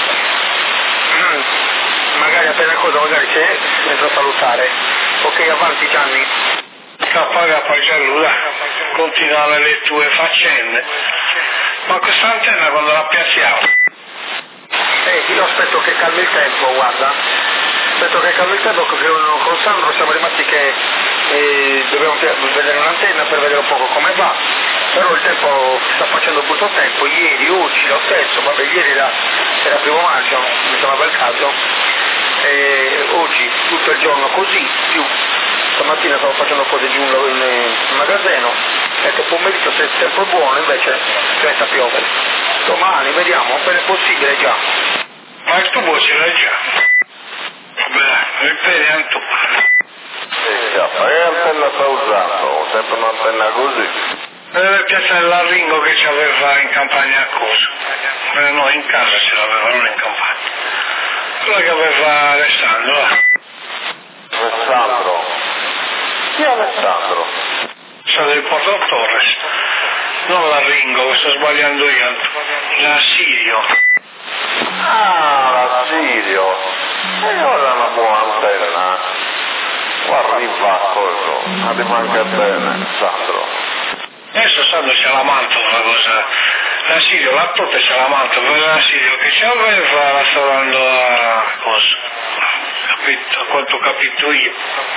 Magari appena cosa, magari c'è, entro a salutare. Ok, avanti Gianni. K Gianluca, continuare le tue faccende. Ma questa antenna quando la piazziamo? Io aspetto che calmi il tempo, guarda. Aspetto che calmi il tempo perché con Sandro siamo rimasti che dobbiamo vedere un'antenna per vedere un po' come va. Però il tempo sta facendo brutto tempo, ieri, oggi, lo stesso, vabbè ieri era 1° maggio, mi sembrava il caso. Oggi tutto il giorno così, più stamattina stavo facendo cose giù in magazzino, ecco pomeriggio se il tempo è buono invece inizia a piovere. Domani vediamo, appena è possibile già. Ma il tubo ce l'hai già? Beh, ripeti Antù. Che antenna sta usando? Sempre un'antenna così? Deve piazzare l'arringo che ci aveva in campagna a Coso. No, in casa ce l'aveva, non in campagna. Quella che aveva Alessandro. Alessandro? Chi è Alessandro? Sono del Porto Torres. Non l'arringo, sto sbagliando io. La Sirio. Ah, la Sirio. E ora una buona antenna. Arriva cosa? Arriva anche bene, Sandro. Adesso Sandro c'è la mantola una cosa. La Sirio, la totte c'è la mantola, per la Sirio che ci aveva la sta dando a cosa? Capito? A quanto ho capito io.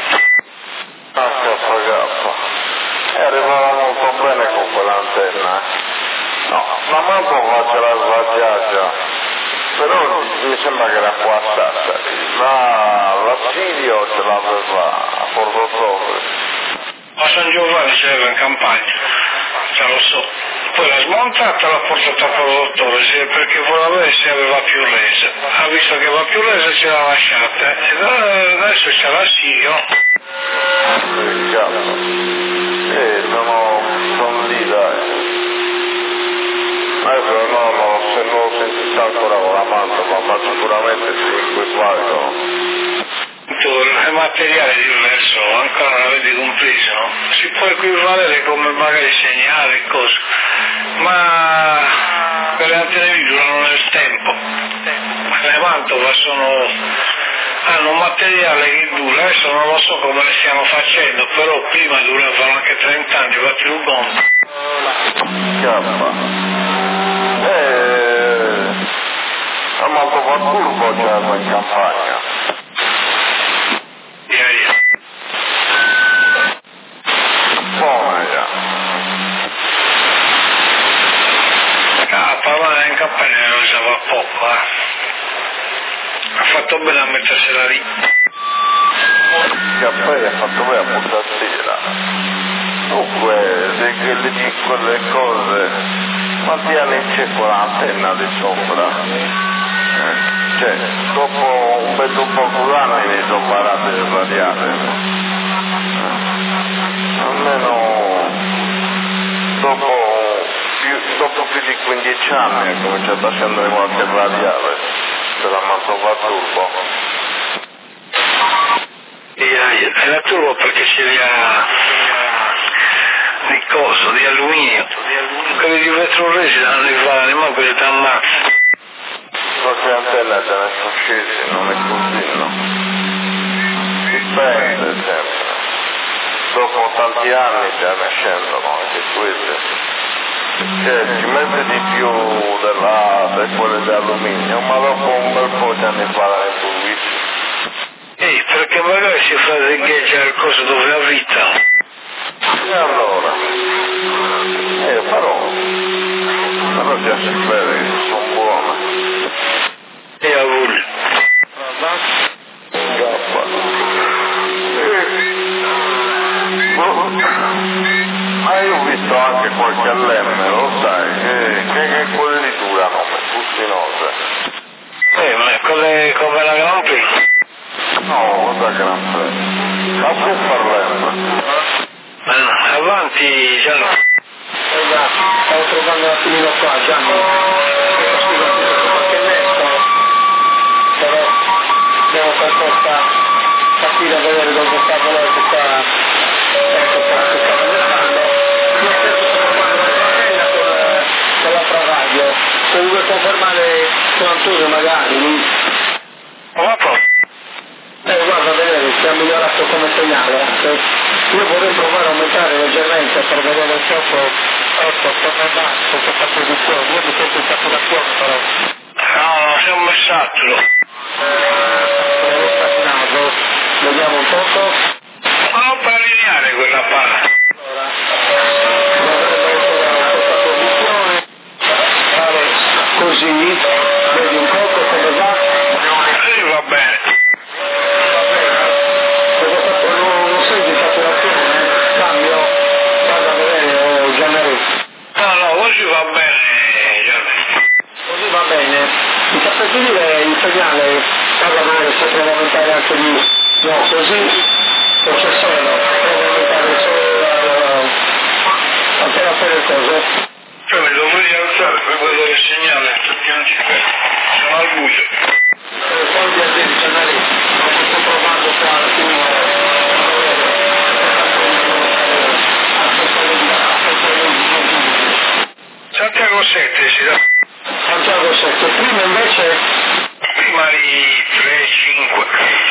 E arrivava molto bene con quell'antenna. No, la mantola ce l'aveva già. Però mi sembra che era qua a Sassari. La Sirio ce l'aveva a Porto Torres. A San Giovanni ce l'aveva in campagna, già lo so. Poi l'ha smontata e l'ha portata a Porto Torres perché voleva vedere se aveva più resa. Ha visto che aveva più resa ce l'ha lasciata. E adesso c'è la Sirio. Sono lì dai. Adesso no, se non ho sentito ancora con la mantola, ma sicuramente si equivalgono. Il materiale è diverso, ancora non l'avete compreso, no? Si può equivalere come magari segnale e cose, ma quelle antenne durano nel tempo. Le mantole hanno un materiale che dura, adesso non lo so come le stiamo facendo, però prima duravano anche 30 anni, fatti un bombo. La mantola turbo c'era in campagna. Buona già. Ma in campagna ne usava poco, Ha fatto bene a mettersela lì. che poi ha fatto poi a sera. Dunque, di quelle piccole cose, quanti anni c'è con l'antenna di sopra? Cioè, dopo un bel poco d'anni mi sono parate le radiate. Almeno dopo più di 15 anni ho cominciato a scendere qualche radiale per la mantofaturbo. E la turbo perché ce li ha di coso, di alluminio. Quelli di vetro resi non li fanno, ma quelli ti ammazzano. Qualche antenna te ne sono scesi, non è così, no? Dipende sempre. Dopo tanti anni te ne scendono anche quelle. Che ci mette di più di quelle di alluminio, ma dopo un bel po' di anni fa la improvvisi. Perché magari si fa righeggiare il coso dove ha vita. E allora? Però già si vede che sono buone. E a voi. Ma io ho visto anche qualche LM, lo sai, che quelli durano, bustinose. Ma come la Grand Prix? No, guarda Gran Prix. Ma può parlare? Avanti, Gianni. Stavo trovando un attimino qua, Gianni. Scusa, qualche netto, però devo per forza capire a vedere dove sta quello che sta, ecco qua, che sta mangiando. Io stesso sto provando la tonella con l'altra radio. Se vuoi confermare con Antonio magari. Guarda, vedere se ha migliorato come segnale. Io vorrei provare a aumentare leggermente per vedere il gioco. Ecco, come va questa posizione. Io mi sento in saturazione però. No, sei un messaggio. Vediamo un poco. Ma non per allineare quella palla. Così, vedi un poco come va? Sì, va bene. Non senti saturazione? Cambio? Vado a vedere Gianni. No, così va bene, Gianni. Così va bene. Mi sapete dire il segnale? Vado a vedere se può aumentare anche lì. No, così non c'è solo. Può aumentare solo anche la serie cose. Cioè mi devo rialzare per vedere il segnale, perché non ci vedo. Sono al buio. Poi di addizionare, ma sto provando qua alla fine. Santiago 7 si dà. Santiago 7, prima invece? Prima di 3-5.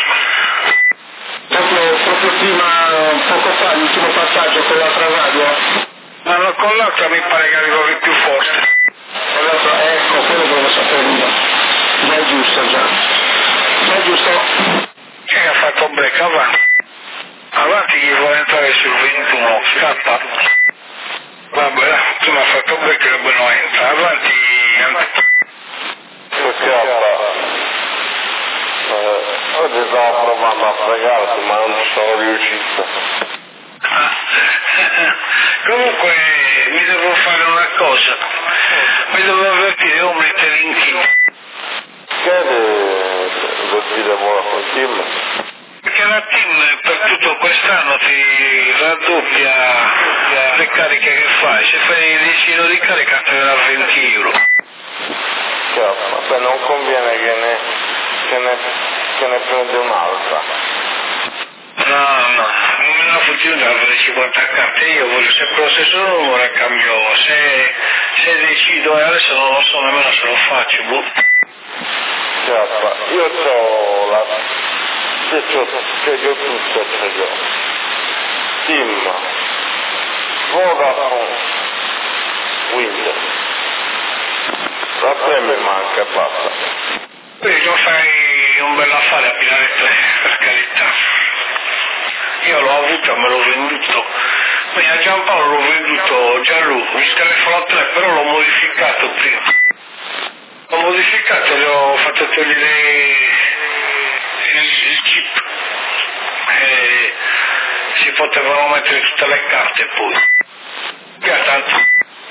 Proprio prima, poco fa, l'ultimo passaggio con l'altra radio. Ma no, con l'altra mi pare che arrivavi più forte. Con l'altra, ecco, quello devo sapere io. Già è giusto, già. Già è giusto. Che ha fatto break avanti. Avanti chi vuole entrare sul 21, scappa. Vabbè, tu mi hai fatto break e non entra. Avanti. Oggi stavo provando a fregarti, ma non ci sono riuscito. Comunque mi devo fare una cosa. Mi devo avvertire o mettere in team. Che devo dire vuole sentirmi? Perché la team per tutto quest'anno ti raddoppia le cariche che fai. Se fai 10 euro di carica te ne dà 20 euro. Vabbè, non conviene che ne prende un'altra. No, non me la funziona avere 50 carte, io voglio sempre lo stesso numero e cambio. Se decido, adesso non lo so nemmeno se lo faccio, boh. Io c'ho tutto, Team, Vodafone, Windows. Da te mi manca e basta. Quindi tu fai un bel affare a Pinare 3, per carità. Io l'ho avuto, me l'ho venduto. Quindi a Giampaolo l'ho venduto già lui, il telefono 3, però l'ho modificato prima. L'ho modificato e gli ho fatto togliere il chip. e si potevano mettere tutte le carte poi. Tanto.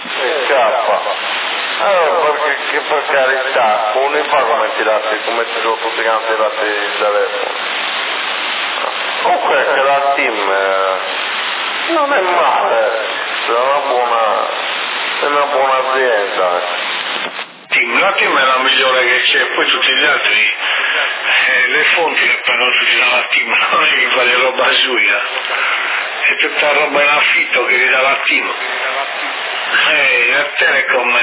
Perché per carità, uno fa come tirarsi, come ci sono tutti quanti tirati il telefono. Comunque che la team non è male, è una buona azienda. La team è la migliore che c'è, poi tutti gli altri, le fonti le prendono tutti dalla team, non è che fare roba sua, è tutta roba in affitto che gli dà la team. La Telecom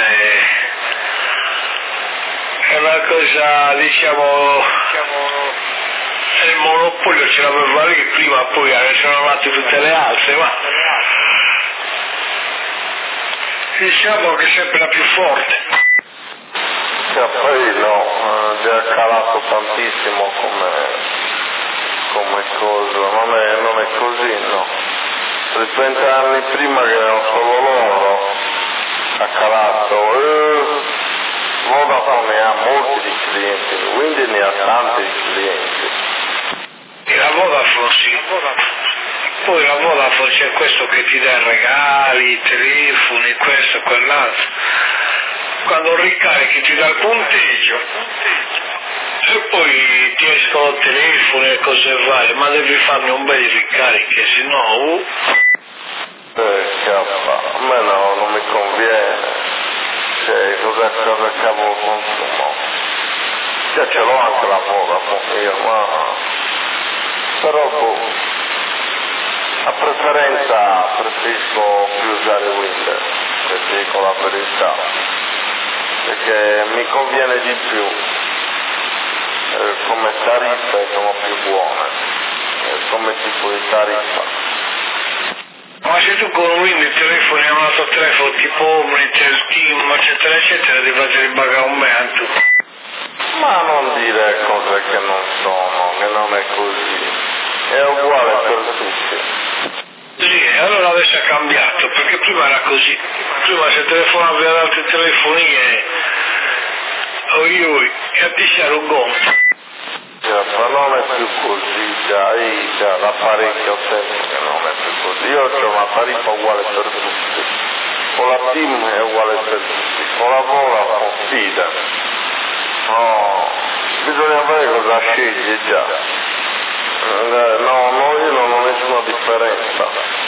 è una cosa, diciamo, il monopolio ce l'aveva lì prima, poi sono nate tutte le altre, ma diciamo che è sempre la più forte. Poi no, già calato tantissimo come cosa, non è così, no. 30 anni prima che erano solo loro, ha calato, Vodafone ha molti di clienti, quindi ne ha tanti di clienti. E la Vodafone sì, poi la Vodafone c'è questo che ti dà regali, telefoni, questo e quell'altro. Quando ricarichi ti dà il punteggio e poi ti escono telefoni e cose varie, ma devi farne un bel ricarico, se no... A me no, non mi conviene, cioè cosa cavolo consumo? Cioè ce l'ho anche la Vodafone io, ma però a preferenza preferisco più usare Windows, se ti dico la verità, perché mi conviene di più, come tariffe sono più buone, come tipo di tariffa. Ma se tu con Windows telefoni a un altro telefono tipo Omnitel, Team, eccetera eccetera, devi fare pagare un mento. Ma non dire cose che non sono, che non è così, è uguale per tutti. Sì, allora adesso è cambiato, perché prima era così, prima se telefonavi ad altre telefonie, e a te si era un gonfio. Ma non è più così, già da parecchio tempo che non è più così. Io ho una tariffa uguale per tutti, con la team è uguale per tutti, con la Vodafone fida. No, bisogna vedere cosa sceglie già. No, io non ho nessuna differenza.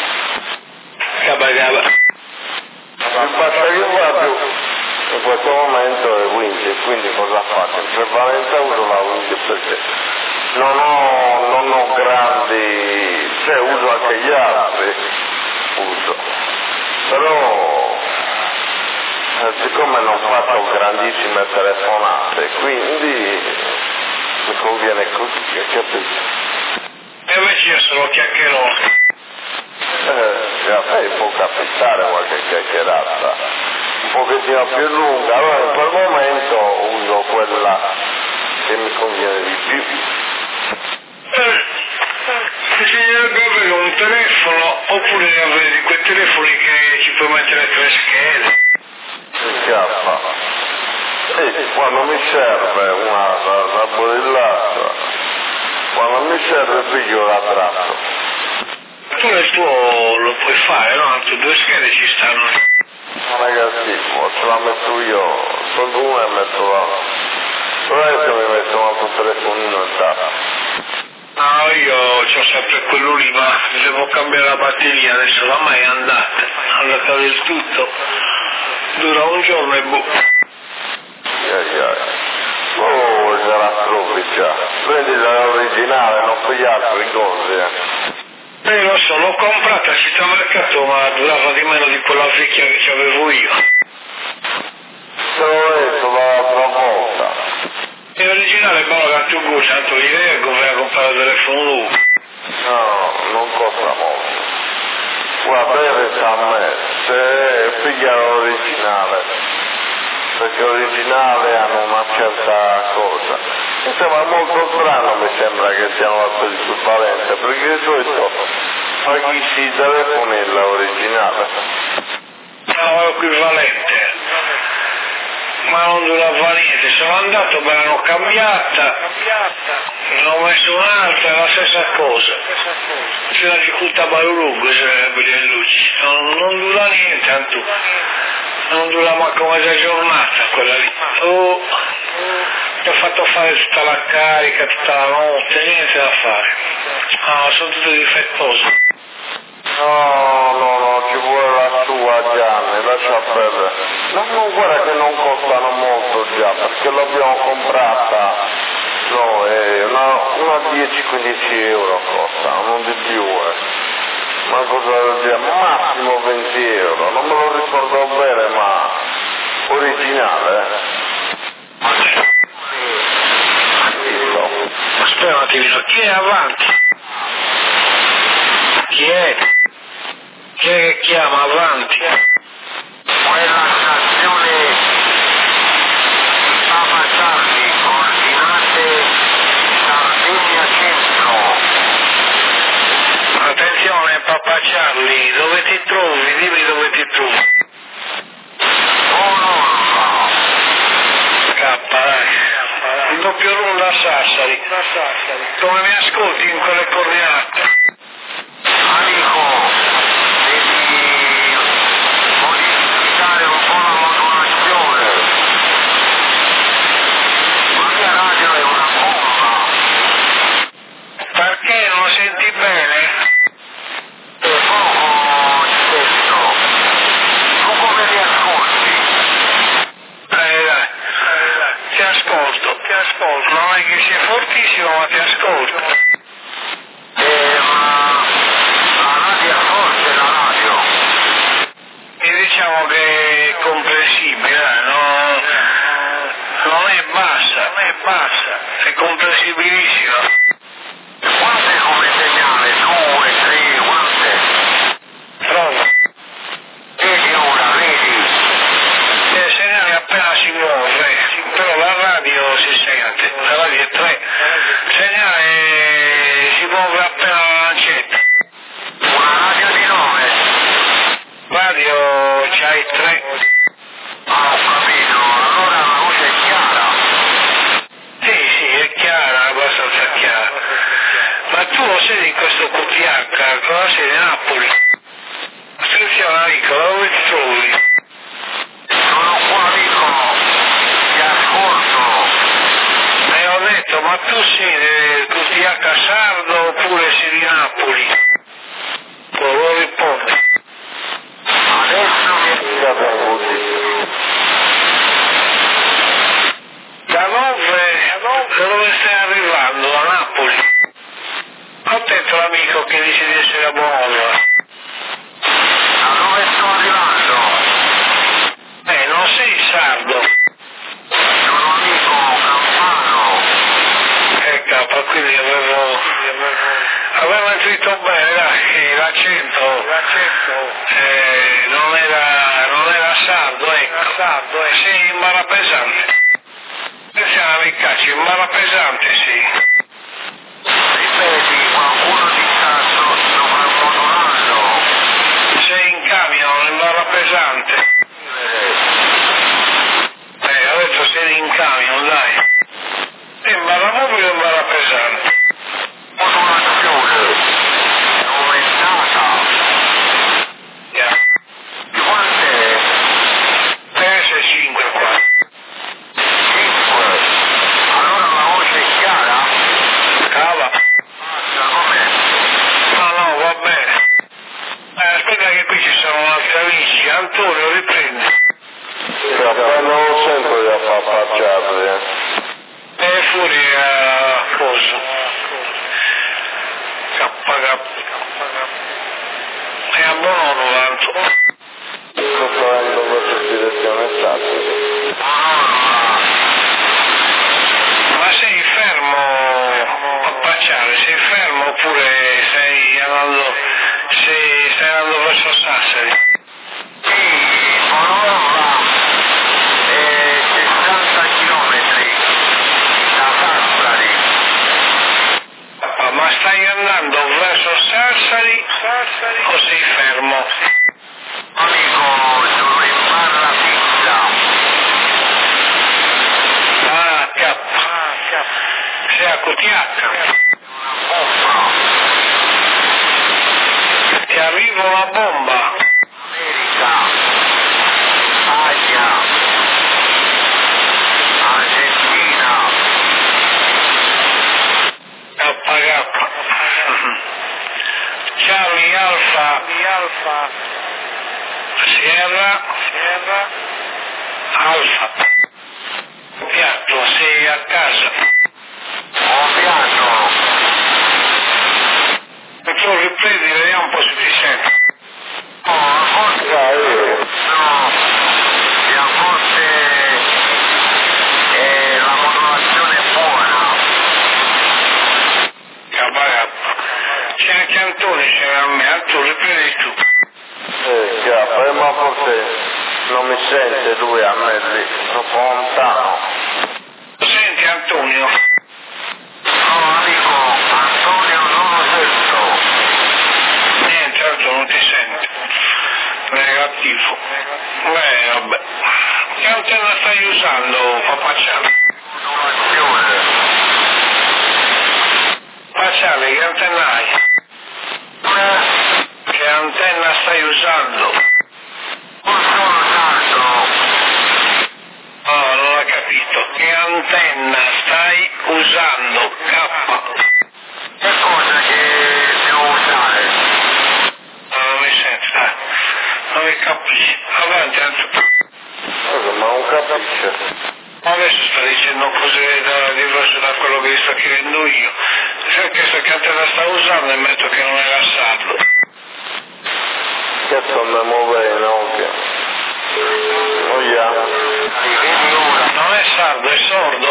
Il basta che vado in questo momento è Windows, quindi cosa faccio? In prevalenza uso la Windows perché non ho grandi, cioè uso anche gli altri, però siccome non faccio grandissime telefonate, quindi mi conviene così, capito? E invece io sono chiacchierone. A me può capitare qualche chiacchierata un pochettino più lunga, allora in quel momento uso quella che mi conviene di più. Bisognerebbe avere un telefono oppure avere di quei telefoni che ci puoi mettere 3 schede. Quando mi serve una bodellata, quando mi serve piglio la tratto. Tu nel tuo lo puoi fare, no? Anche 2 schede ci stanno. Ragazzi, ce la metto io, tolgo una e metto l'altra. Adesso mi metto un altro telefonino in tasca. No, io ho sempre quello lì, ma devo cambiare la batteria, adesso la mai è andata del tutto. Dura un giorno e boh. Oh, sarà troppo già. Prendi l'originale, non quegli altri cose. Lo so, l'ho comprata al città-mercato, ma durava di meno di quella vecchia che avevo io. Te l'ho detto l'altra volta. È originale, buono che tu gusti, tanto li leggo, vai a comprare il telefono nuovo. No, non costa molto. Guarda, a me, se piglia l'originale, perché l'originale hanno una certa cosa. Insomma, molto strano mi sembra che siano la cosa equivalente, perché di solito paghi i telefoni l'originale. No, è equivalente. ma non durava niente, sono andato, me l'hanno cambiata, ne ho messo un'altra, la stessa cosa. C'è la difficoltà lungo, sarebbe le luci, non dura niente, tanto. Non dura manco mezza giornata quella lì. Ti ho fatto fare tutta la carica, tutta la notte, niente da fare. Sono tutte difettose. No, ci vuole la sua Gianni, lascia perdere. No, guarda che non costano molto già, perché l'abbiamo comprata, una 10-15 euro costa, non di più, Ma cosa del genere? Massimo 20 euro, non me lo ricordo bene, ma originale, Aspetta un attimino, chi è avanti? Chi è? Chi è che chiama avanti? Quella stazione Papa Sardi, coordinate Sardegna Centro. Attenzione Papa Charlie, dove ti trovi? Dimmi dove ti trovi. Scappa, dai. Il doppio rullo a Sassari. Come mi ascolti in quelle coordinate? Amico, devi modificare un po' la modulazione. La mia radio è una bomba. Perché non senti bene? Poco spesso. Tu come mi ascolti? Dai. Ti ascolto. Non è che sei fortissimo, ma ti ascolto. Ma la radio è forte, la radio. E diciamo che è comprensibile, non è bassa, è comprensibilissima. Quante come segnale? 2, 3, quante? Pronto? Vedi ora, vedi? Il segnale appena si muove, però la radio si sente, la radio è 3. Il segnale si muove appena la lancetta. Una radio di 9. Radio c'hai 3. Ho capito, allora la voce è chiara. Sì, è chiara, abbastanza chiara. Ma tu lo sei in questo QTH, cosa sei di Napoli? Attenzione amico, dove ti trovi? Sono qua, amico. Ti ascolto. E ho detto, ma tu sei del QTH sardo oppure sei di Napoli? Lo rispondi. Adesso mi dica Da dove stai arrivando? Da Napoli? Attento l'amico che dice di essere a Bologna. da dove sto arrivando? Non sei sardo. Sono amico campano. Capa, quindi avevo intuito bene, dai, l'accento non era sardo, ecco. Sei in barra pesante. Attenzione amicacci, in barra pesante sì. Ripeti, qualcuno ti sta soprammodulando. Sei in camion, in barra pesante. Ho detto sei in camion, dai. In barra mobile o in barra pesante? Modulazione. Aumentata. Yeah. Di quant'è? PS5 qua. 5. Allora la voce è chiara? Cava. Com'è? No, va bene. Aspetta che qui ci sono altri amici. Antonio, riprendi. Non lo sento di affacciarli. È fuori a cosa? KK. È a Bonono l'altro. Sto prendendo verso direzione Sassari. Ma sei fermo a Pacciare? Sei fermo oppure stai andando verso Sassari? Sì, Monova è 60 chilometri da Sassari. Ma stai andando verso Sassari o sei fermo? Amico, sono in barra fissa. TH. Ti arriva una bomba. America, Asia, Argentina, KK. Charlie Alfa, Sierra, Alfa. Piatto, sei a casa. piano, E tu riprendi, vediamo un po' se ti senti. forse la modulazione è buona. KK. C'è anche Antonio, c'è a me, Antonio, riprendi tu. Ma forse non mi sente lui a me lì, troppo lontano. Senti Antonio. No, amico, Antonio non lo sento. Niente, Antonio non ti sente. Negativo. Beh, vabbè. Che antenna stai usando, papacciale? Papacciale, che antenna hai? Che antenna stai usando? Oh, non ho capito. Che antenna stai usando? K. Che cosa che devo usare? Non mi senti, dai. Non mi capisci. Avanti, Antonio. Ma non capisce. Adesso sta dicendo cose diverse da quello che sto chiedendo io. Se ha chiesto che antenna sta usando e metto che non è la sardo. Che sto muovendo, no? Oh yeah. Non è sardo, è sordo.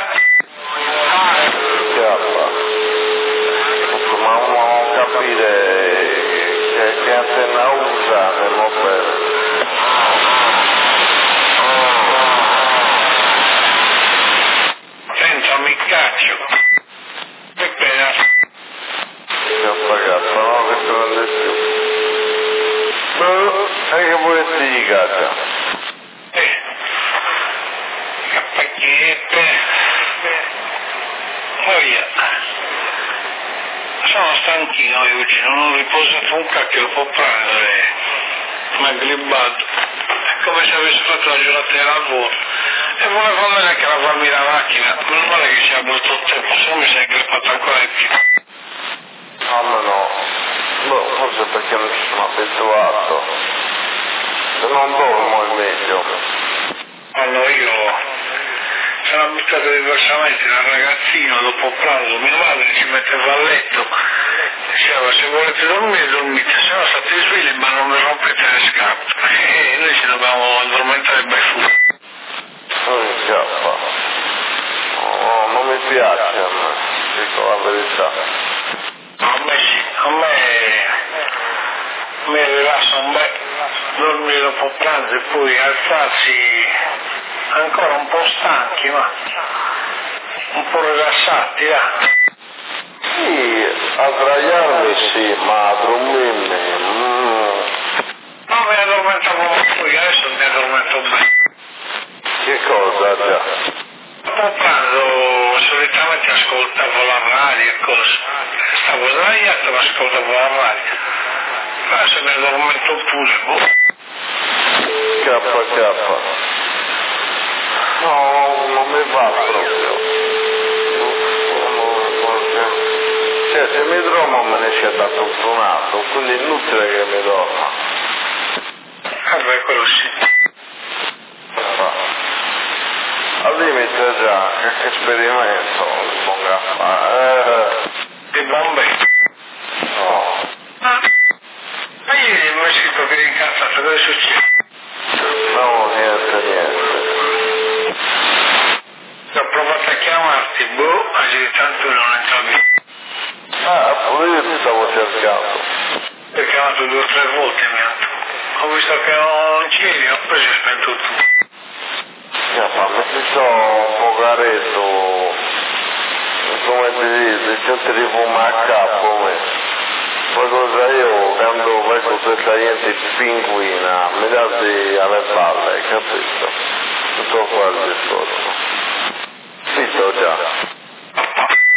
Ma non capire che antenna usa nel mobile. Senza mi caccio. Che pena. Che ho pagato, no? Che se non è più. E che volete di caccia? Cappacchiette. Oh yeah. Sono stanchino oggi, non ho riposato un cacchio, lo può prendere. Mi ha glibbato. È come se avessi fatto la giornata di lavoro. E volevo andare anche a lavarmi la macchina. Meno male che ci ha avuto tempo, se no mi sei greppato ancora di più. No, no. Boh, forse perché non ci sono abituato. Se non dormo è meglio. Allora io sono abituato diversamente da ragazzino, dopo pranzo mia madre ci metteva a letto, diceva se volete dormire dormite, se no state svegli ma non mi rompete le scarpe. E noi ci dobbiamo addormentare bei fuori. Non mi scappa. No, non mi piace a me, dico la verità. A me sì, a me mi rilassa un bel dormire dopo pranzo e poi alzarsi ancora un po' stanchi, ma un po' rilassati, Sì, a sdraiarmi sì, ma a dormirmi... Non mi addormentavo poi, adesso mi addormento bene. Che cosa già? Dopo pranzo solitamente ascoltavo la radio e cose. Stavo sdraiato ma ascoltavo la radio. Adesso mi addormento pure, boh. KK. No, non mi va proprio. Cioè, se mi dormo me ne esce da tutto un altro, quindi è inutile che mi dorma. Vabbè, quello sì. Al limite già, che esperimento, ponga a fare. Di bombe. No. Ma ieri mi hai scritto che eri incazzato, cosa è successo? No, niente. Ho provato a chiamarti, boh, oggi tanto non entravi. Pure io ti stavo cercando. Ti ho chiamato 2 o 3 volte, ho visto che non c'eri, ho preso e spento tutto. Ma mi sono un po' caretto, come ti dici, io ti rifuma a capo, poi cosa io quando vedo questa gente pinguina mi date alle palle, capito? Tutto qua il discorso. Sì, già.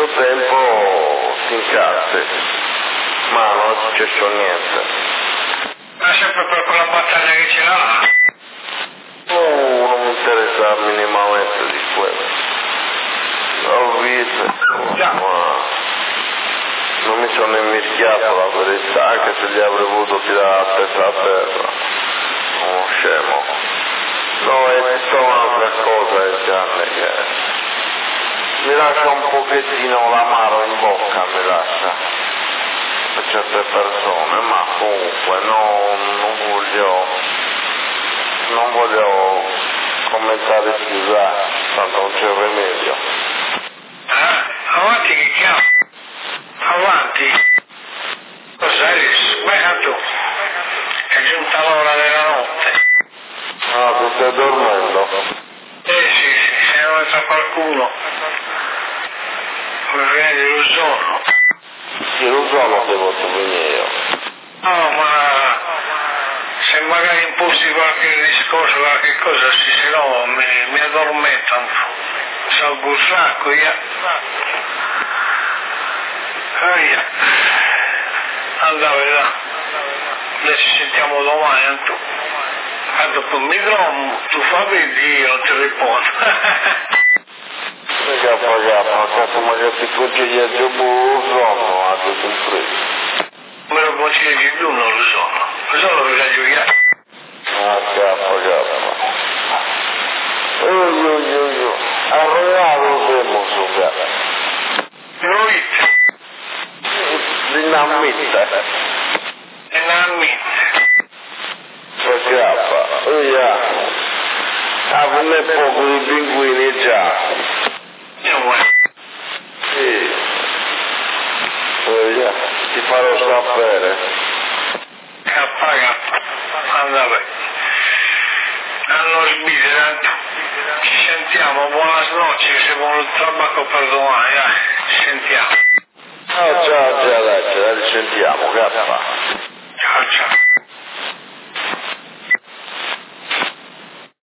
stesso tempo si incazzi. Ma non è successo niente. Ma sempre per quella battaglia che ce l'ha? Non mi interessa minimamente di quello. L'ho visto, ma non mi sono immischiato la verità, anche se gli avrei voluto tirare la testa a terra. Uno scemo. No, è tutta un'altra cosa il Gianni che mi lascia un pochettino l'amaro in bocca, mi lascia per certe persone, ma comunque non voglio commentare più là, tanto non c'è rimedio. Avanti che chiama? Avanti. Cos'è? Beh, tu. È giunta l'ora della notte. Ah, tu stai dormendo? Sì, se non entra qualcuno. Come viene di Luzzono. Sì, Luzzono devo venire io. No, ma se magari impulsi qualche discorso, qualche cosa, sì, se no mi addormentano. Salgo un sacco, via. Via. Andava là. Noi ci sentiamo domani, Antu. Dopo mi trovo, tu fa vedi, io non ti rispondo. Cazzo, ma che ti consigli giù Luzzono, ha tutto il prezzo. Me lo consigli più, non lo so. Lo so dove la giocare. Cazzo. Io. Arreato siamo su cazzo. Roit. Dinamitta. Scappa. Non è poco di pinguini già. Sì. Ti farò sapere. K. Andava. Hanno sbidere. Ci sentiamo, buona notte, se vuole il tabacco per domani, dai. Ci sentiamo. Ciao, dai, ci sentiamo, K. Ciao.